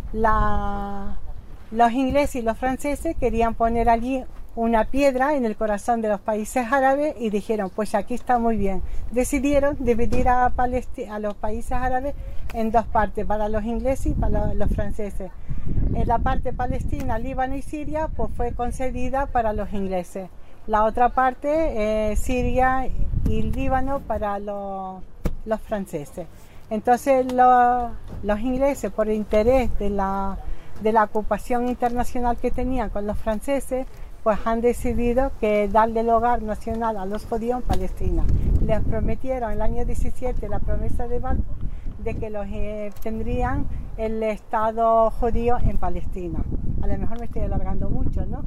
La, los ingleses y los franceses querían poner allí una piedra en el corazón de los países árabes y dijeron, pues aquí está muy bien. Decidieron dividir a, Palesti- a los países árabes en dos partes, para los ingleses y para los, los franceses. En la parte palestina, Líbano y Siria, pues fue concedida para los ingleses. La otra parte, eh, Siria y Líbano, para los, los franceses. Entonces lo, los ingleses, por interés de la, de la ocupación internacional que tenían con los franceses, pues han decidido que darle el hogar nacional a los judíos en Palestina. Les prometieron el año diecisiete la promesa de Balfour de que los eh, tendrían el Estado judío en Palestina. A lo mejor me estoy alargando mucho, ¿no?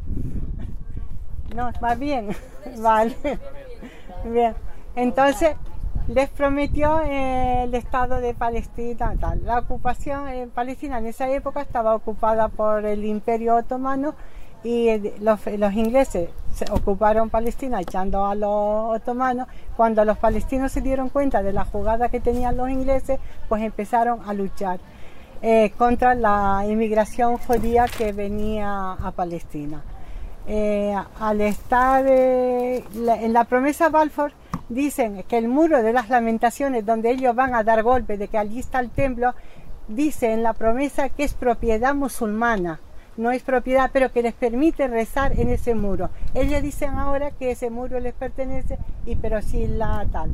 No, va bien. Vale. Bien. Entonces, les prometió eh, el Estado de Palestina. Tal. La ocupación en Palestina en esa época estaba ocupada por el Imperio Otomano y eh, los, los ingleses se ocuparon Palestina echando a los otomanos. Cuando los palestinos se dieron cuenta de la jugada que tenían los ingleses, pues empezaron a luchar eh, contra la inmigración judía que venía a Palestina. Eh, al estar eh, la, en la promesa Balfour, dicen que el muro de las lamentaciones, donde ellos van a dar golpe de que allí está el templo, dice en la promesa que es propiedad musulmana. No es propiedad, pero que les permite rezar en ese muro. Ellos dicen ahora que ese muro les pertenece, y pero sí la tal.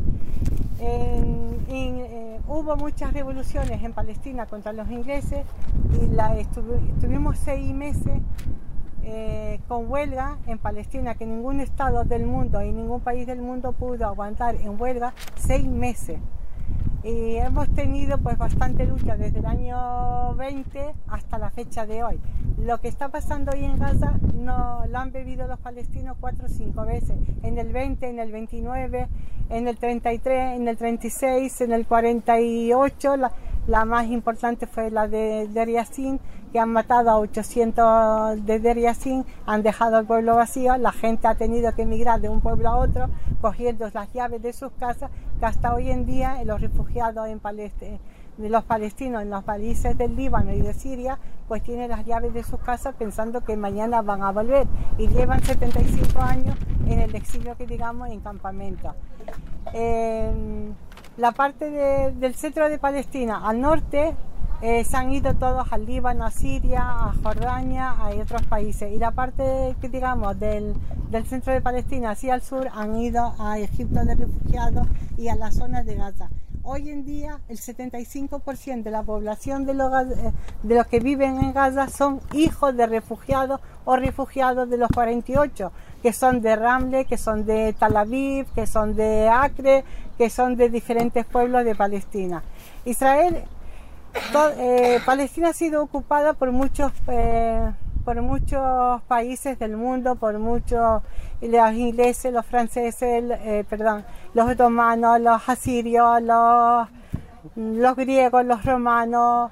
En, en, eh, hubo muchas revoluciones en Palestina contra los ingleses y la estuv estuvimos seis meses eh, con huelga en Palestina, que ningún estado del mundo y ningún país del mundo pudo aguantar en huelga seis meses. Y hemos tenido pues bastante lucha desde el año veinte hasta la fecha de hoy. Lo que está pasando hoy en Gaza no lo han bebido los palestinos cuatro o cinco veces. En el veinte, en el veintinueve, en el treinta y tres, en el treinta y seis, en el cuarenta y ocho. La, La más importante fue la de Deir Yassin, que han matado a ochocientos de Deir Yassin, han dejado el pueblo vacío, la gente ha tenido que emigrar de un pueblo a otro, cogiendo las llaves de sus casas, que hasta hoy en día los refugiados en Palestina, de los palestinos en los países del Líbano y de Siria, pues tienen las llaves de sus casas pensando que mañana van a volver, y llevan setenta y cinco años en el exilio, que digamos, en campamentos. Eh, la parte de, del centro de Palestina al norte eh, se han ido todos al Líbano, a Siria, a Jordania, a otros países, y la parte, que digamos, del, del centro de Palestina hacia el sur han ido a Egipto de refugiados y a la zona de Gaza. Hoy en día el setenta y cinco por ciento de la población de los, de los que viven en Gaza son hijos de refugiados o refugiados de los cuarenta y ocho, que son de Ramle, que son de Tel Aviv, que son de Acre, que son de diferentes pueblos de Palestina. Israel, to, eh, Palestina ha sido ocupada por muchos, eh, por muchos países del mundo, por muchos, los ingleses, los franceses, eh, perdón, los otomanos, los asirios, los, los griegos, los romanos,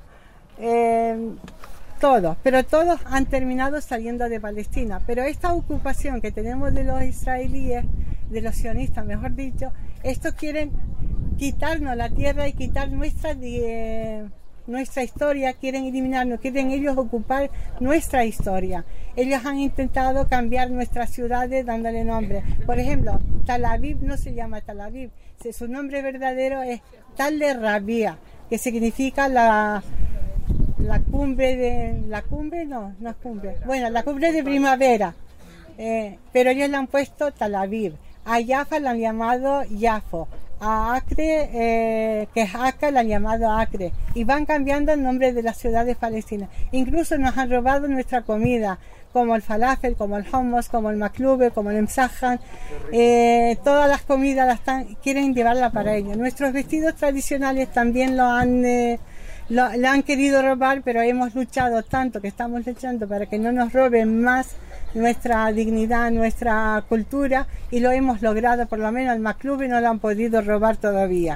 eh, todos, pero todos han terminado saliendo de Palestina. Pero esta ocupación que tenemos de los israelíes, de los sionistas, mejor dicho, estos quieren quitarnos la tierra y quitar nuestra, eh, nuestra historia, quieren eliminarnos, quieren ellos ocupar nuestra historia. Ellos han intentado cambiar nuestras ciudades dándole nombre. Por ejemplo, Tel Aviv no se llama Tel Aviv, su nombre verdadero es Tal Rabia, que significa la... la cumbre de... la cumbre no, no es cumbre, bueno, la cumbre de primavera, eh, pero ellos le han puesto Tel Aviv. A Jaffa la han llamado Yafo, a Acre, eh, que es Acre, la han llamado Acre, y van cambiando el nombre de las ciudades palestinas. Incluso nos han robado nuestra comida, como el falafel, como el hummus, como el maklube, como el emsajan, eh, todas las comidas las están, quieren llevarla para ellos. Nuestros vestidos tradicionales también lo han... Eh, Lo, lo han querido robar, pero hemos luchado tanto, que estamos luchando para que no nos roben más nuestra dignidad, nuestra cultura, y lo hemos logrado. Por lo menos el Maclube no lo han podido robar todavía.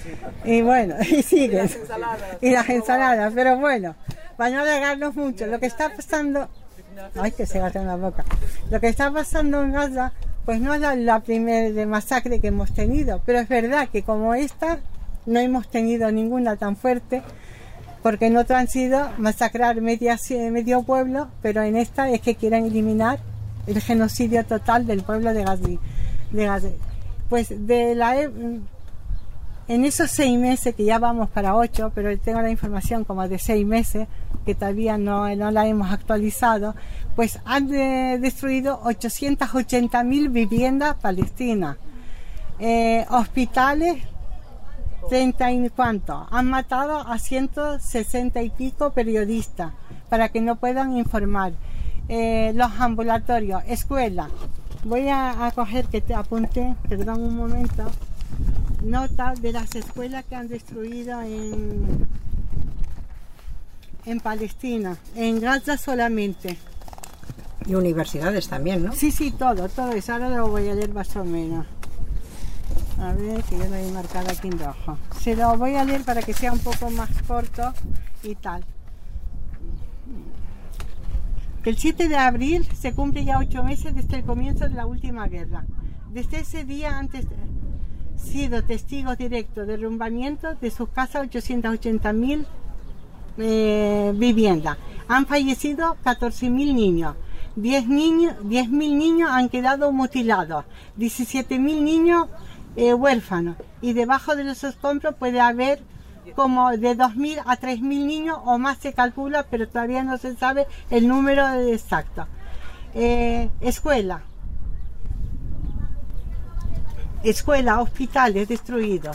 Y bueno, y siguen. Y las ensaladas. Y las ensaladas, pero bueno, para no alargarnos mucho, lo que está pasando... Ay, que se gasta en la boca. Lo que está pasando en Gaza, pues no es la, la primera masacre que hemos tenido, pero es verdad que como esta, no hemos tenido ninguna tan fuerte, porque en otro han sido masacrar media, medio pueblo, pero en esta es que quieren eliminar el genocidio total del pueblo de Gaza. De Gaza. Pues de la, en esos seis meses, que ya vamos para ocho, pero tengo la información como de seis meses, que todavía no, no la hemos actualizado, pues han de, destruido ochocientas ochenta mil viviendas palestinas, eh, hospitales, treinta y cuánto, han matado a ciento sesenta y pico periodistas para que no puedan informar, eh, los ambulatorios, escuelas. Voy a, a coger que te apunte, perdón un momento, nota de las escuelas que han destruido en, en Palestina, en Gaza solamente. Y universidades también, ¿no? Sí, sí, todo, todo eso, ahora lo voy a leer más o menos. A ver, que yo lo he marcado aquí en rojo. Se lo voy a leer para que sea un poco más corto y tal. El siete de abril se cumple ya ocho meses desde el comienzo de la última guerra. Desde ese día han sido testigos directos de derrumbamiento de sus casas ochocientas ochenta mil eh, viviendas. Han fallecido catorce mil niños. diez mil niños han quedado mutilados. diecisiete mil niños Eh, huérfanos, y debajo de los escombros puede haber como de dos mil a tres mil niños o más, se calcula, pero todavía no se sabe el número exacto. Eh, escuela, escuela, hospitales destruidos.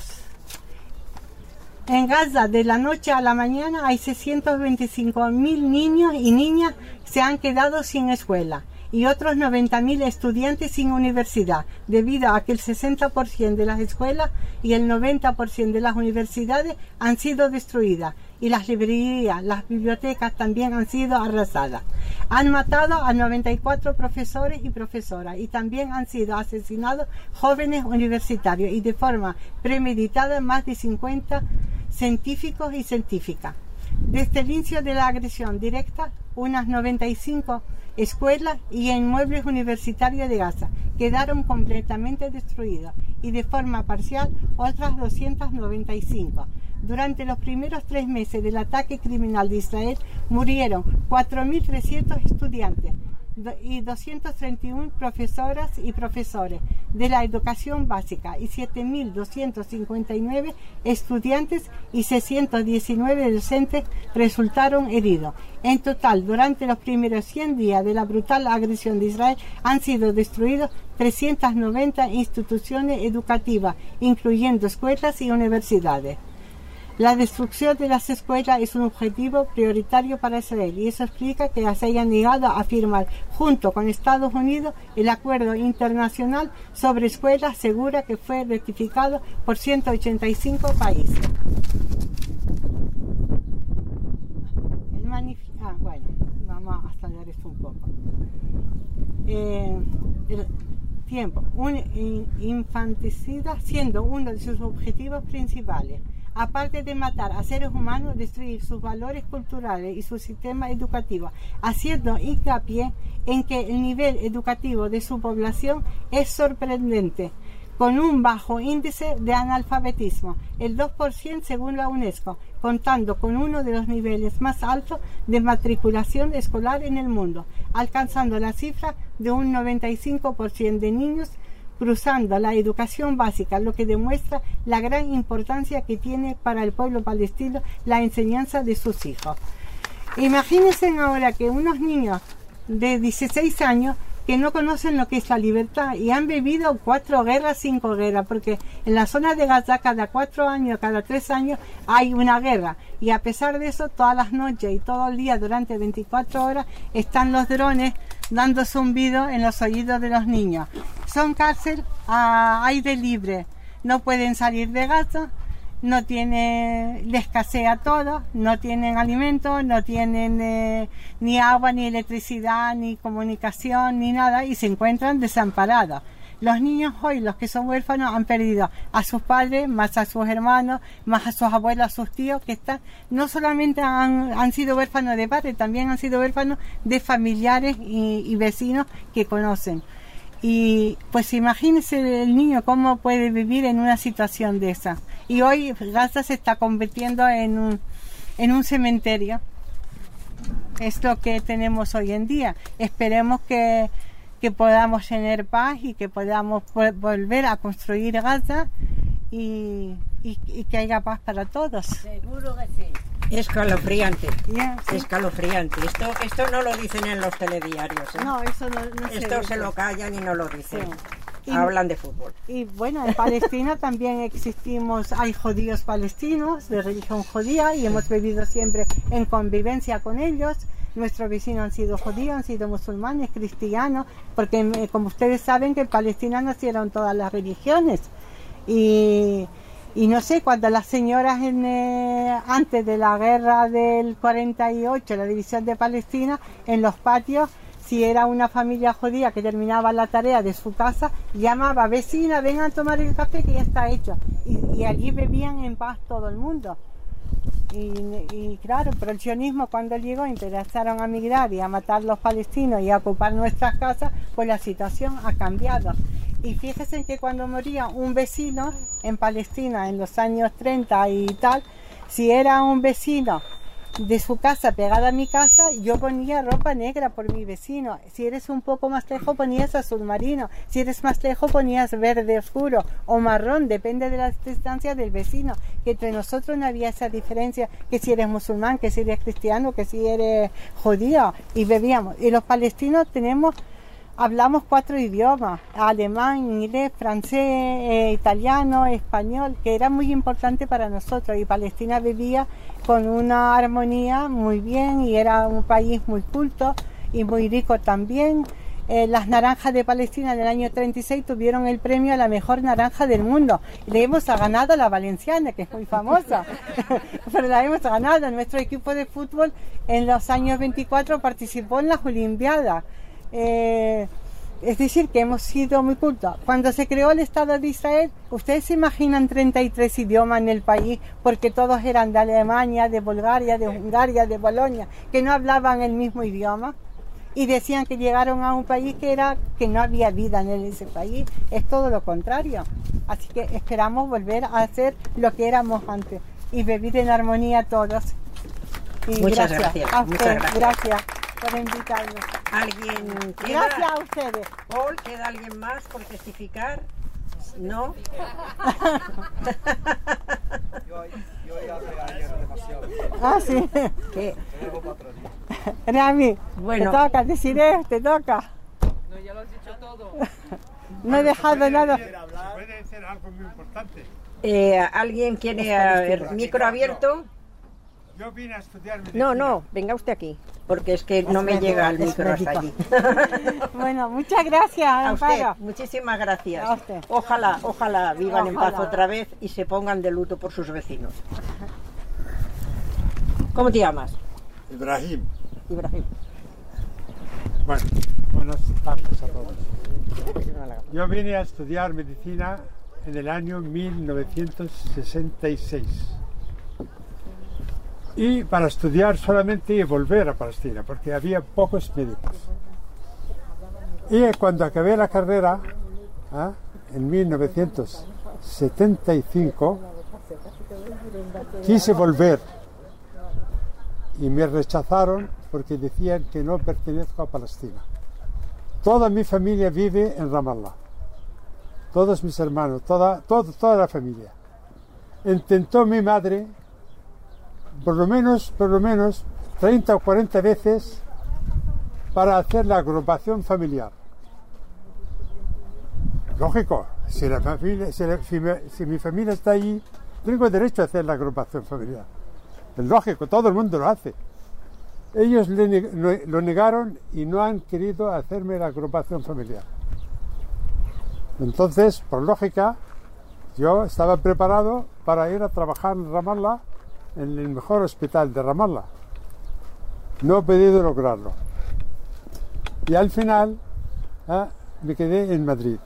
En Gaza, de la noche a la mañana, hay seiscientos veinticinco mil niños y niñas que se han quedado sin escuela, y otros noventa mil estudiantes sin universidad, debido a que el sesenta por ciento de las escuelas y el noventa por ciento de las universidades han sido destruidas, y las librerías, las bibliotecas también han sido arrasadas. Han matado a noventa y cuatro profesores y profesoras, y también han sido asesinados jóvenes universitarios, y de forma premeditada más de cincuenta científicos y científicas. Desde el inicio de la agresión directa, unas noventa y cinco escuelas y inmuebles universitarios de Gaza quedaron completamente destruidos y de forma parcial otras doscientas noventa y cinco. Durante los primeros tres meses del ataque criminal de Israel murieron cuatro mil trescientos estudiantes y doscientas treinta y una profesoras y profesores de la educación básica y siete mil doscientos cincuenta y nueve estudiantes y seiscientos diecinueve docentes resultaron heridos. En total, durante los primeros cien días de la brutal agresión de Israel han sido destruidos trescientas noventa instituciones educativas, incluyendo escuelas y universidades. La destrucción de las escuelas es un objetivo prioritario para Israel y eso explica que se hayan negado a firmar junto con Estados Unidos el acuerdo internacional sobre escuelas seguras que fue ratificado por ciento ochenta y cinco países. El manif- ah, bueno, vamos a acelerar esto un poco. Eh, el tiempo, un infanticida siendo uno de sus objetivos principales. Aparte de matar a seres humanos, destruir sus valores culturales y su sistema educativo, haciendo hincapié en que el nivel educativo de su población es sorprendente, con un bajo índice de analfabetismo, el dos por ciento según la UNESCO, contando con uno de los niveles más altos de matriculación escolar en el mundo, alcanzando la cifra de un noventa y cinco por ciento de niños cruzando la educación básica, lo que demuestra la gran importancia que tiene para el pueblo palestino la enseñanza de sus hijos. Imagínense ahora que unos niños de dieciséis años que no conocen lo que es la libertad y han vivido cuatro guerras, cinco guerras, porque en la zona de Gaza cada cuatro años, cada tres años hay una guerra y a pesar de eso todas las noches y todo el día durante veinticuatro horas están los drones dando zumbido en los oídos de los niños. Son cárcel a aire libre, no pueden salir de Gaza, no tiene, les escasea todo, no tienen alimentos, no tienen eh, ni agua, ni electricidad, ni comunicación, ni nada, y se encuentran desamparados. Los niños hoy, los que son huérfanos, han perdido a sus padres, más a sus hermanos, más a sus abuelos, a sus tíos, que están, no solamente han, han sido huérfanos de padres, también han sido huérfanos de familiares y, y vecinos que conocen. Y pues imagínense el niño cómo puede vivir en una situación de esa. Y hoy Gaza se está convirtiendo en un, en un cementerio. Es lo que tenemos hoy en día. Esperemos que, que podamos tener paz y que podamos volver a construir Gaza y, y, y que haya paz para todos. Seguro que sí. Escalofriante, Yeah, sí. escalofriante. Esto, esto no lo dicen en los telediarios. ¿eh? No, eso no, no se Esto dice. se lo callan y no lo dicen. Sí. Y- Hablan de fútbol. Y bueno, en Palestina también existimos, hay judíos palestinos de religión judía y hemos vivido siempre en convivencia con ellos. Nuestros vecinos han sido judíos, han sido musulmanes, cristianos, porque eh, como ustedes saben que en Palestina nacieron todas las religiones. Y, y no sé, cuando las señoras en, eh, antes de la guerra del cuarenta y ocho, la división de Palestina, en los patios, si era una familia judía que terminaba la tarea de su casa, llamaba, vecina, vengan a tomar el café que ya está hecho. Y, y allí bebían en paz todo el mundo. Y, y claro, pero el sionismo cuando llegó empezaron a migrar y a matar a los palestinos y a ocupar nuestras casas, pues la situación ha cambiado. Y fíjense que cuando moría un vecino en Palestina en los años treinta y tal, si era un vecino de su casa pegada a mi casa, yo ponía ropa negra por mi vecino. Si eres un poco más lejos ponías azul marino, si eres más lejos ponías verde oscuro o marrón, depende de la distancia del vecino, que entre nosotros no había esa diferencia, que si eres musulmán, que si eres cristiano, que si eres judío, y bebíamos. Y los palestinos tenemos, hablamos cuatro idiomas, alemán, inglés, francés, eh, italiano, español, que era muy importante para nosotros, y Palestina vivía con una armonía muy bien y era un país muy culto y muy rico también. Eh, las naranjas de Palestina en el año treinta y seis tuvieron el premio a la mejor naranja del mundo. Le hemos ganado a la valenciana, que es muy famosa, pero la hemos ganado. Nuestro equipo de fútbol en los años veinticuatro participó en las Olimpiadas. Eh, Es decir, que hemos sido muy cultos. Cuando se creó el Estado de Israel, ustedes se imaginan treinta y tres idiomas en el país, porque todos eran de Alemania, de Bulgaria, de Hungría, de Bolonia, que no hablaban el mismo idioma. Y decían que llegaron a un país que era que no había vida en ese país. Es todo lo contrario. Así que esperamos volver a hacer lo que éramos antes y vivir en armonía todos. Y muchas gracias. gracias. A usted, Muchas gracias. gracias por invitarnos. ¿Alguien queda? Gracias a ustedes. Paul, ¿queda alguien más por testificar? ¿No? Ah, sí. ¿Qué? Rami, Bueno. te toca, deciré, te toca. No, ya lo has dicho todo. No he dejado nada. Puede ser algo muy importante. Eh, ¿Alguien quiere eh, el micro abierto? Yo vine a estudiar medicina. No, no, venga usted aquí, porque es que no me llega el micro hasta allí. Bueno, muchas gracias, A usted, Amparo. muchísimas gracias. A usted. Ojalá, ojalá vivan en paz Ojalá. otra vez y se pongan de luto por sus vecinos. ¿Cómo te llamas? Ibrahim. Ibrahim. Bueno, buenas tardes a todos. Yo vine a estudiar medicina en el año mil novecientos sesenta y seis. Y para estudiar solamente volver a Palestina, porque había pocos médicos. Y cuando acabé la carrera, ¿ah? en mil novecientos setenta y cinco, quise volver. Y me rechazaron porque decían que no pertenezco a Palestina. Toda mi familia vive en Ramallah. Todos mis hermanos, toda, todo, toda la familia. Intentó mi madre por lo menos, por lo menos treinta o cuarenta veces para hacer la agrupación familiar. Lógico, si, la familia, si, la, si, me, si mi familia está allí, tengo derecho a hacer la agrupación familiar. Es lógico, todo el mundo lo hace. Ellos le, lo negaron y no han querido hacerme la agrupación familiar. Entonces, por lógica, yo estaba preparado para ir a trabajar en Ramallah, en el mejor hospital de Ramallah. No he podido lograrlo. Y al final ¿eh? me quedé en Madrid.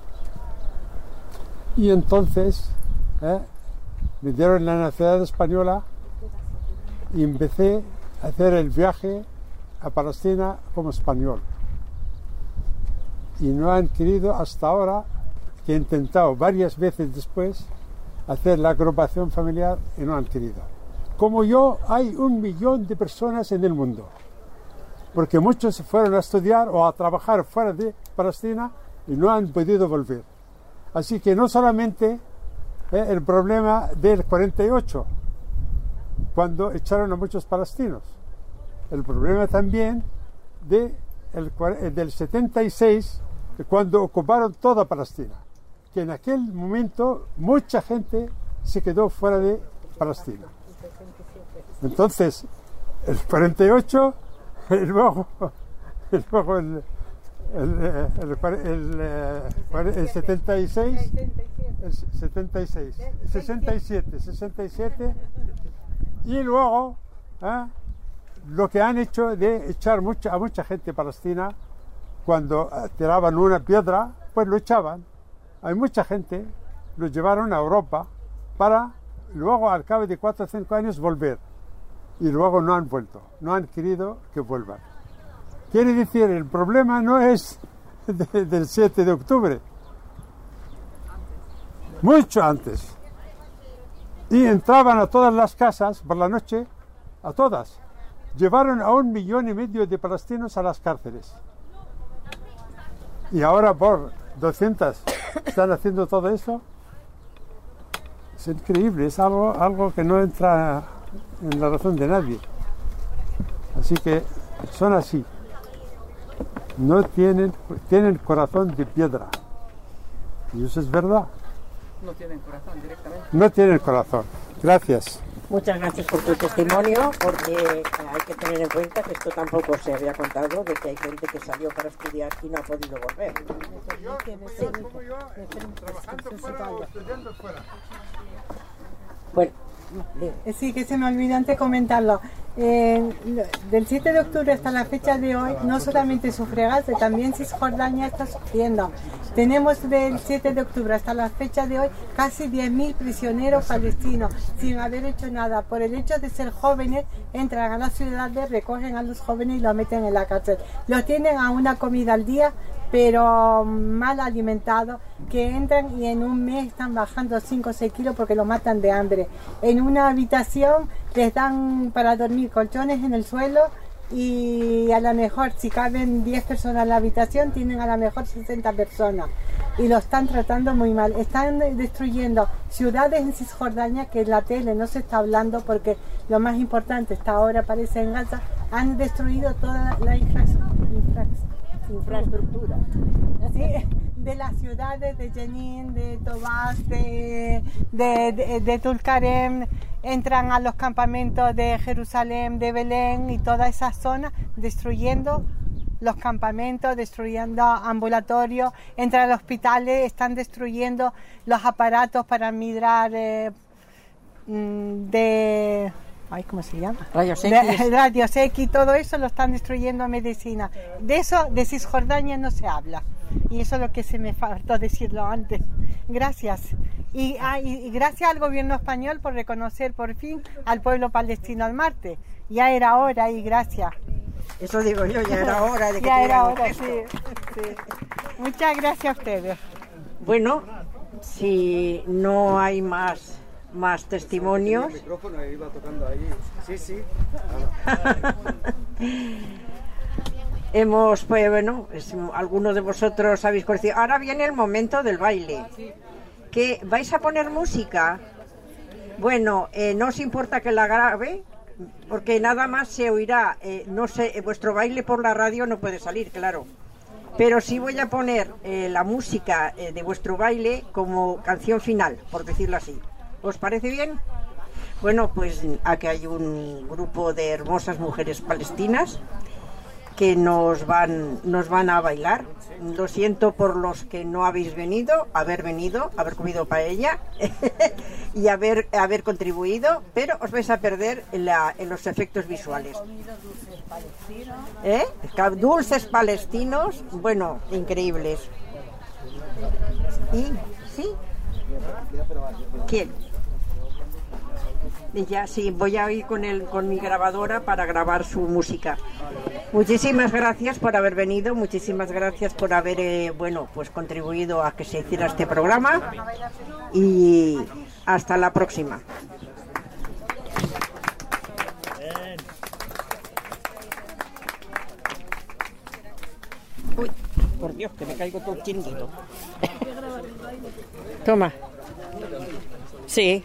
Y entonces ¿eh? me dieron la nacionalidad española y empecé a hacer el viaje a Palestina como español. Y no han querido hasta ahora, que he intentado varias veces después hacer la agrupación familiar y no han querido. Como yo, hay un millón de personas en el mundo, porque muchos se fueron a estudiar o a trabajar fuera de Palestina y no han podido volver. Así que no solamente eh, el problema del cuarenta y ocho, cuando echaron a muchos palestinos, el problema también de el, del setenta y seis, cuando ocuparon toda Palestina, que en aquel momento mucha gente se quedó fuera de Palestina. Entonces, el cuarenta y ocho, y luego, y luego el, el, el, el, el, el setenta y seis, el setenta y seis, sesenta y siete, sesenta y siete, y luego ¿eh? lo que han hecho de echar mucha, a mucha gente palestina, cuando tiraban una piedra, pues lo echaban. Hay mucha gente, lo llevaron a Europa para luego al cabo de cuatro o cinco años volver. Y luego no han vuelto, no han querido que vuelvan. Quiere decir, el problema no es de, del siete de octubre, mucho antes. Y entraban a todas las casas por la noche, a todas. Llevaron a un millón y medio de palestinos a las cárceles. Y ahora por doscientos están haciendo todo eso. Es increíble, es algo, algo que no entra en la razón de nadie. Así que son así. No tienen, tienen corazón de piedra. Y eso es verdad. No tienen corazón directamente. No tienen corazón. Gracias. Muchas gracias por tu testimonio, porque hay que tener en cuenta que esto tampoco se había contado, de que hay gente que salió para estudiar y no ha podido volver. Yo, como yo, como yo, trabajando fuera o estudiando fuera. Bueno, Sí, que se me olvidó antes comentarlo. Eh, del siete de octubre hasta la fecha de hoy, no solamente sufre Gaza, también Cisjordania está sufriendo. Tenemos del siete de octubre hasta la fecha de hoy casi diez mil prisioneros palestinos sin haber hecho nada. Por el hecho de ser jóvenes, entran a las ciudades, recogen a los jóvenes y los meten en la cárcel. Los tienen a una comida al día, pero mal alimentados, que entran y en un mes están bajando cinco o seis kilos porque lo matan de hambre. En una habitación les dan para dormir colchones en el suelo y a lo mejor si caben diez personas en la habitación tienen a lo mejor sesenta personas y lo están tratando muy mal. Están destruyendo ciudades en Cisjordania que en la tele no se está hablando porque lo más importante está ahora parece en Gaza. Han destruido toda la infra infra infraestructura, ¿sí? De las ciudades de Jenin, de Tobás, de, de, de, de Tulkarem, entran a los campamentos de Jerusalén, de Belén y toda esa zona, destruyendo los campamentos, destruyendo ambulatorios, entran a los hospitales, están destruyendo los aparatos para mirar eh, de... Ay, ¿cómo se llama? Rayos X. Rayos X, todo eso lo están destruyendo a medicina. De eso, de Cisjordania no se habla. Y eso es lo que se me faltó decirlo antes. Gracias. Y, ah, y, y gracias al gobierno español por reconocer por fin al pueblo palestino al martes. Ya era hora y gracias. Eso digo yo, ya era hora de que ya era hora, sí, sí. Muchas gracias a ustedes. Bueno, si no hay más... más testimonios. El micrófono iba tocando ahí. Sí, sí. Hemos, pues bueno, es, algunos de vosotros habéis conocido. Ahora viene el momento del baile. ¿Que vais a poner música? Bueno, eh, no os importa que la grabe, porque nada más se oirá. Eh, no sé, vuestro baile por la radio no puede salir, claro. Pero sí voy a poner eh, la música eh, de vuestro baile como canción final, por decirlo así. ¿Os parece bien? Bueno, pues aquí hay un grupo de hermosas mujeres palestinas que nos van, nos van a bailar. Lo siento por los que no habéis venido, haber venido, haber comido paella y haber, haber contribuido, pero os vais a perder en, la, en los efectos visuales. ¿Eh? Dulces palestinos, bueno, increíbles. ¿Y? ¿Sí? ¿Quién? Y ya sí, voy a ir con el, con mi grabadora para grabar su música. Muchísimas gracias por haber venido, muchísimas gracias por haber eh, bueno, pues contribuido a que se hiciera este programa y hasta la próxima. Uy, por Dios, que me caigo todo el chiringuito. Toma. Sí.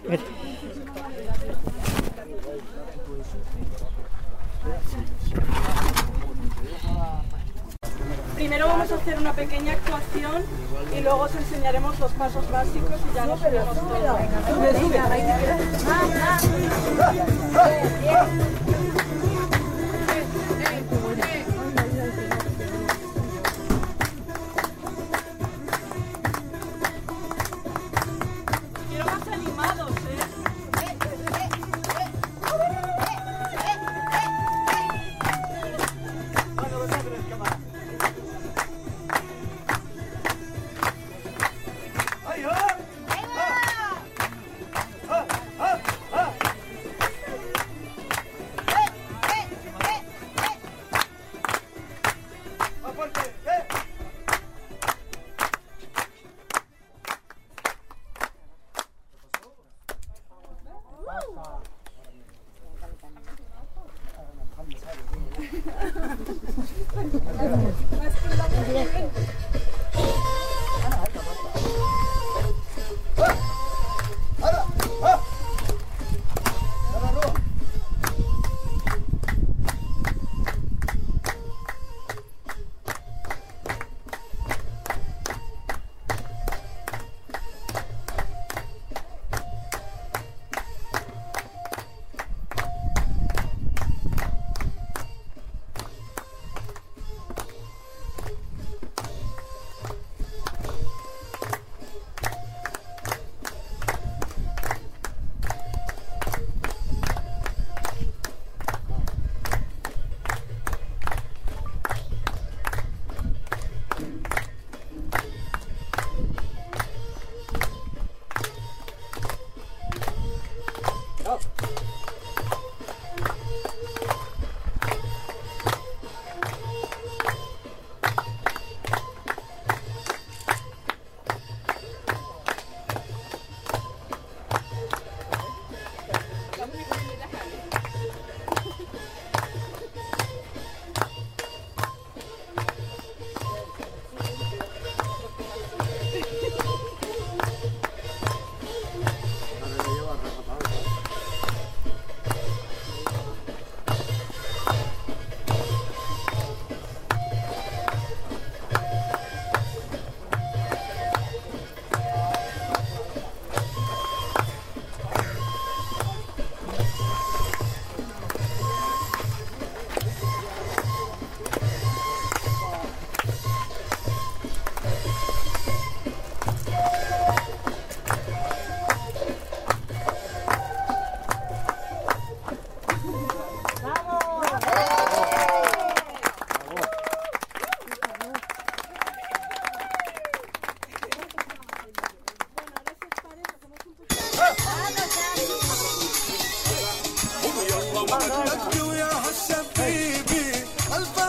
Primero vamos a hacer una pequeña actuación y luego os enseñaremos los pasos básicos y ya nos subimos todo. Sube, sube. Quiero más animados, ¿eh?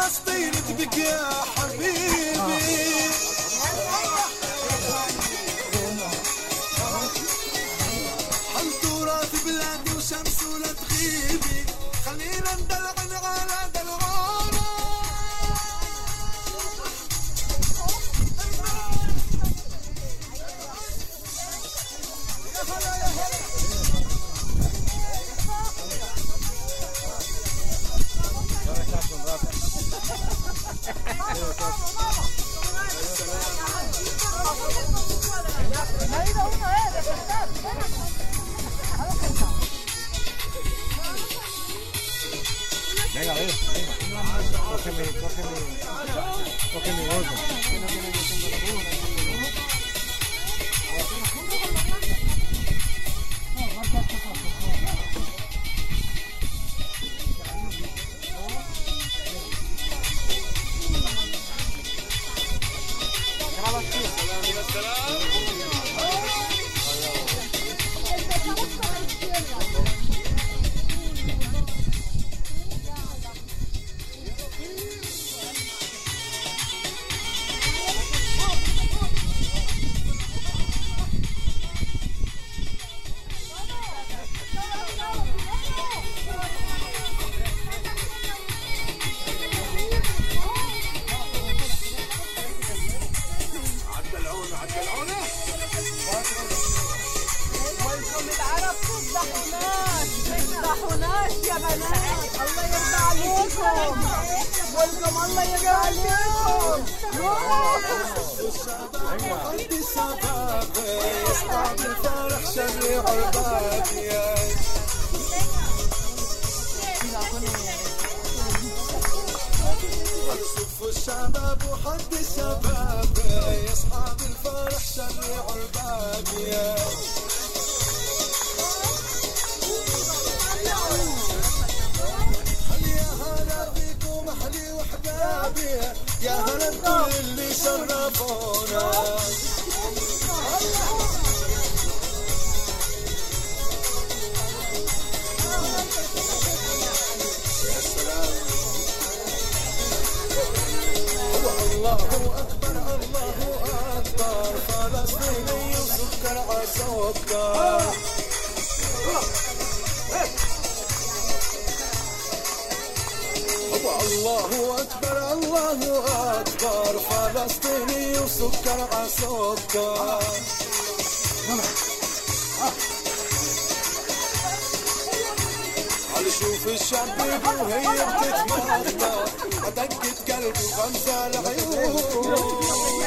فلسطين تبك يا حبيبي. حن تراث بلادي وشمس ولا تغيبي، خلينا ندلعن على دلعونا. Venga, venga, cógeme, cógeme, cógeme gordo. الشباب وحد الشباب يا اصحاب الفرح شرعوا الباب يا هل يا هلا فيكم اهلي واحبابي يا هلا بكل اللي شرفونا الله أكبر الله أكبر فلسطيني وسكر عسكر الله أكبر الله أكبر فلسطيني وسكر عسكر على شوف الشعب وهي بتتمطر دقت قلبي وغمزة العيون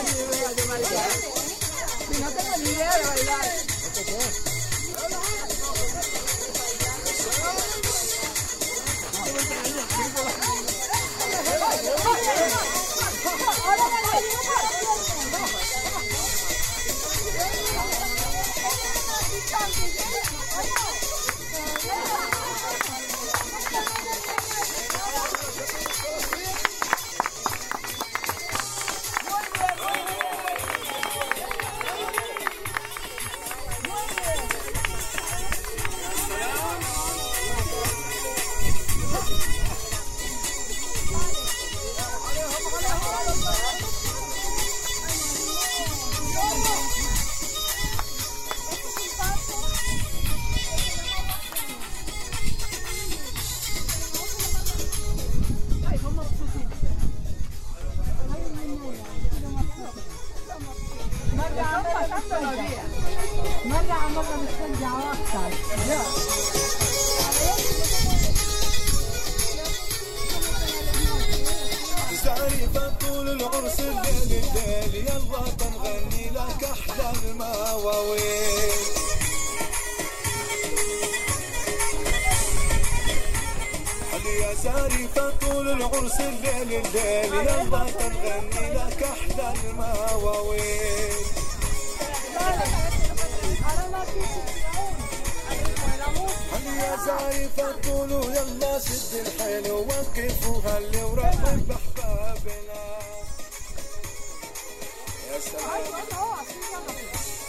مرة مرة بتشجع أكثر. زعريفة طول العرس الليل الليل يلا تنغني لك أحلى المواويل يا زعريفة طول العرس الليل الليل يلا تنغني لك أحلى المواويل يا زعريفة طولوا يلا شد الحيل ووقفوا هاللي ورحب بأحبابنا يا سلام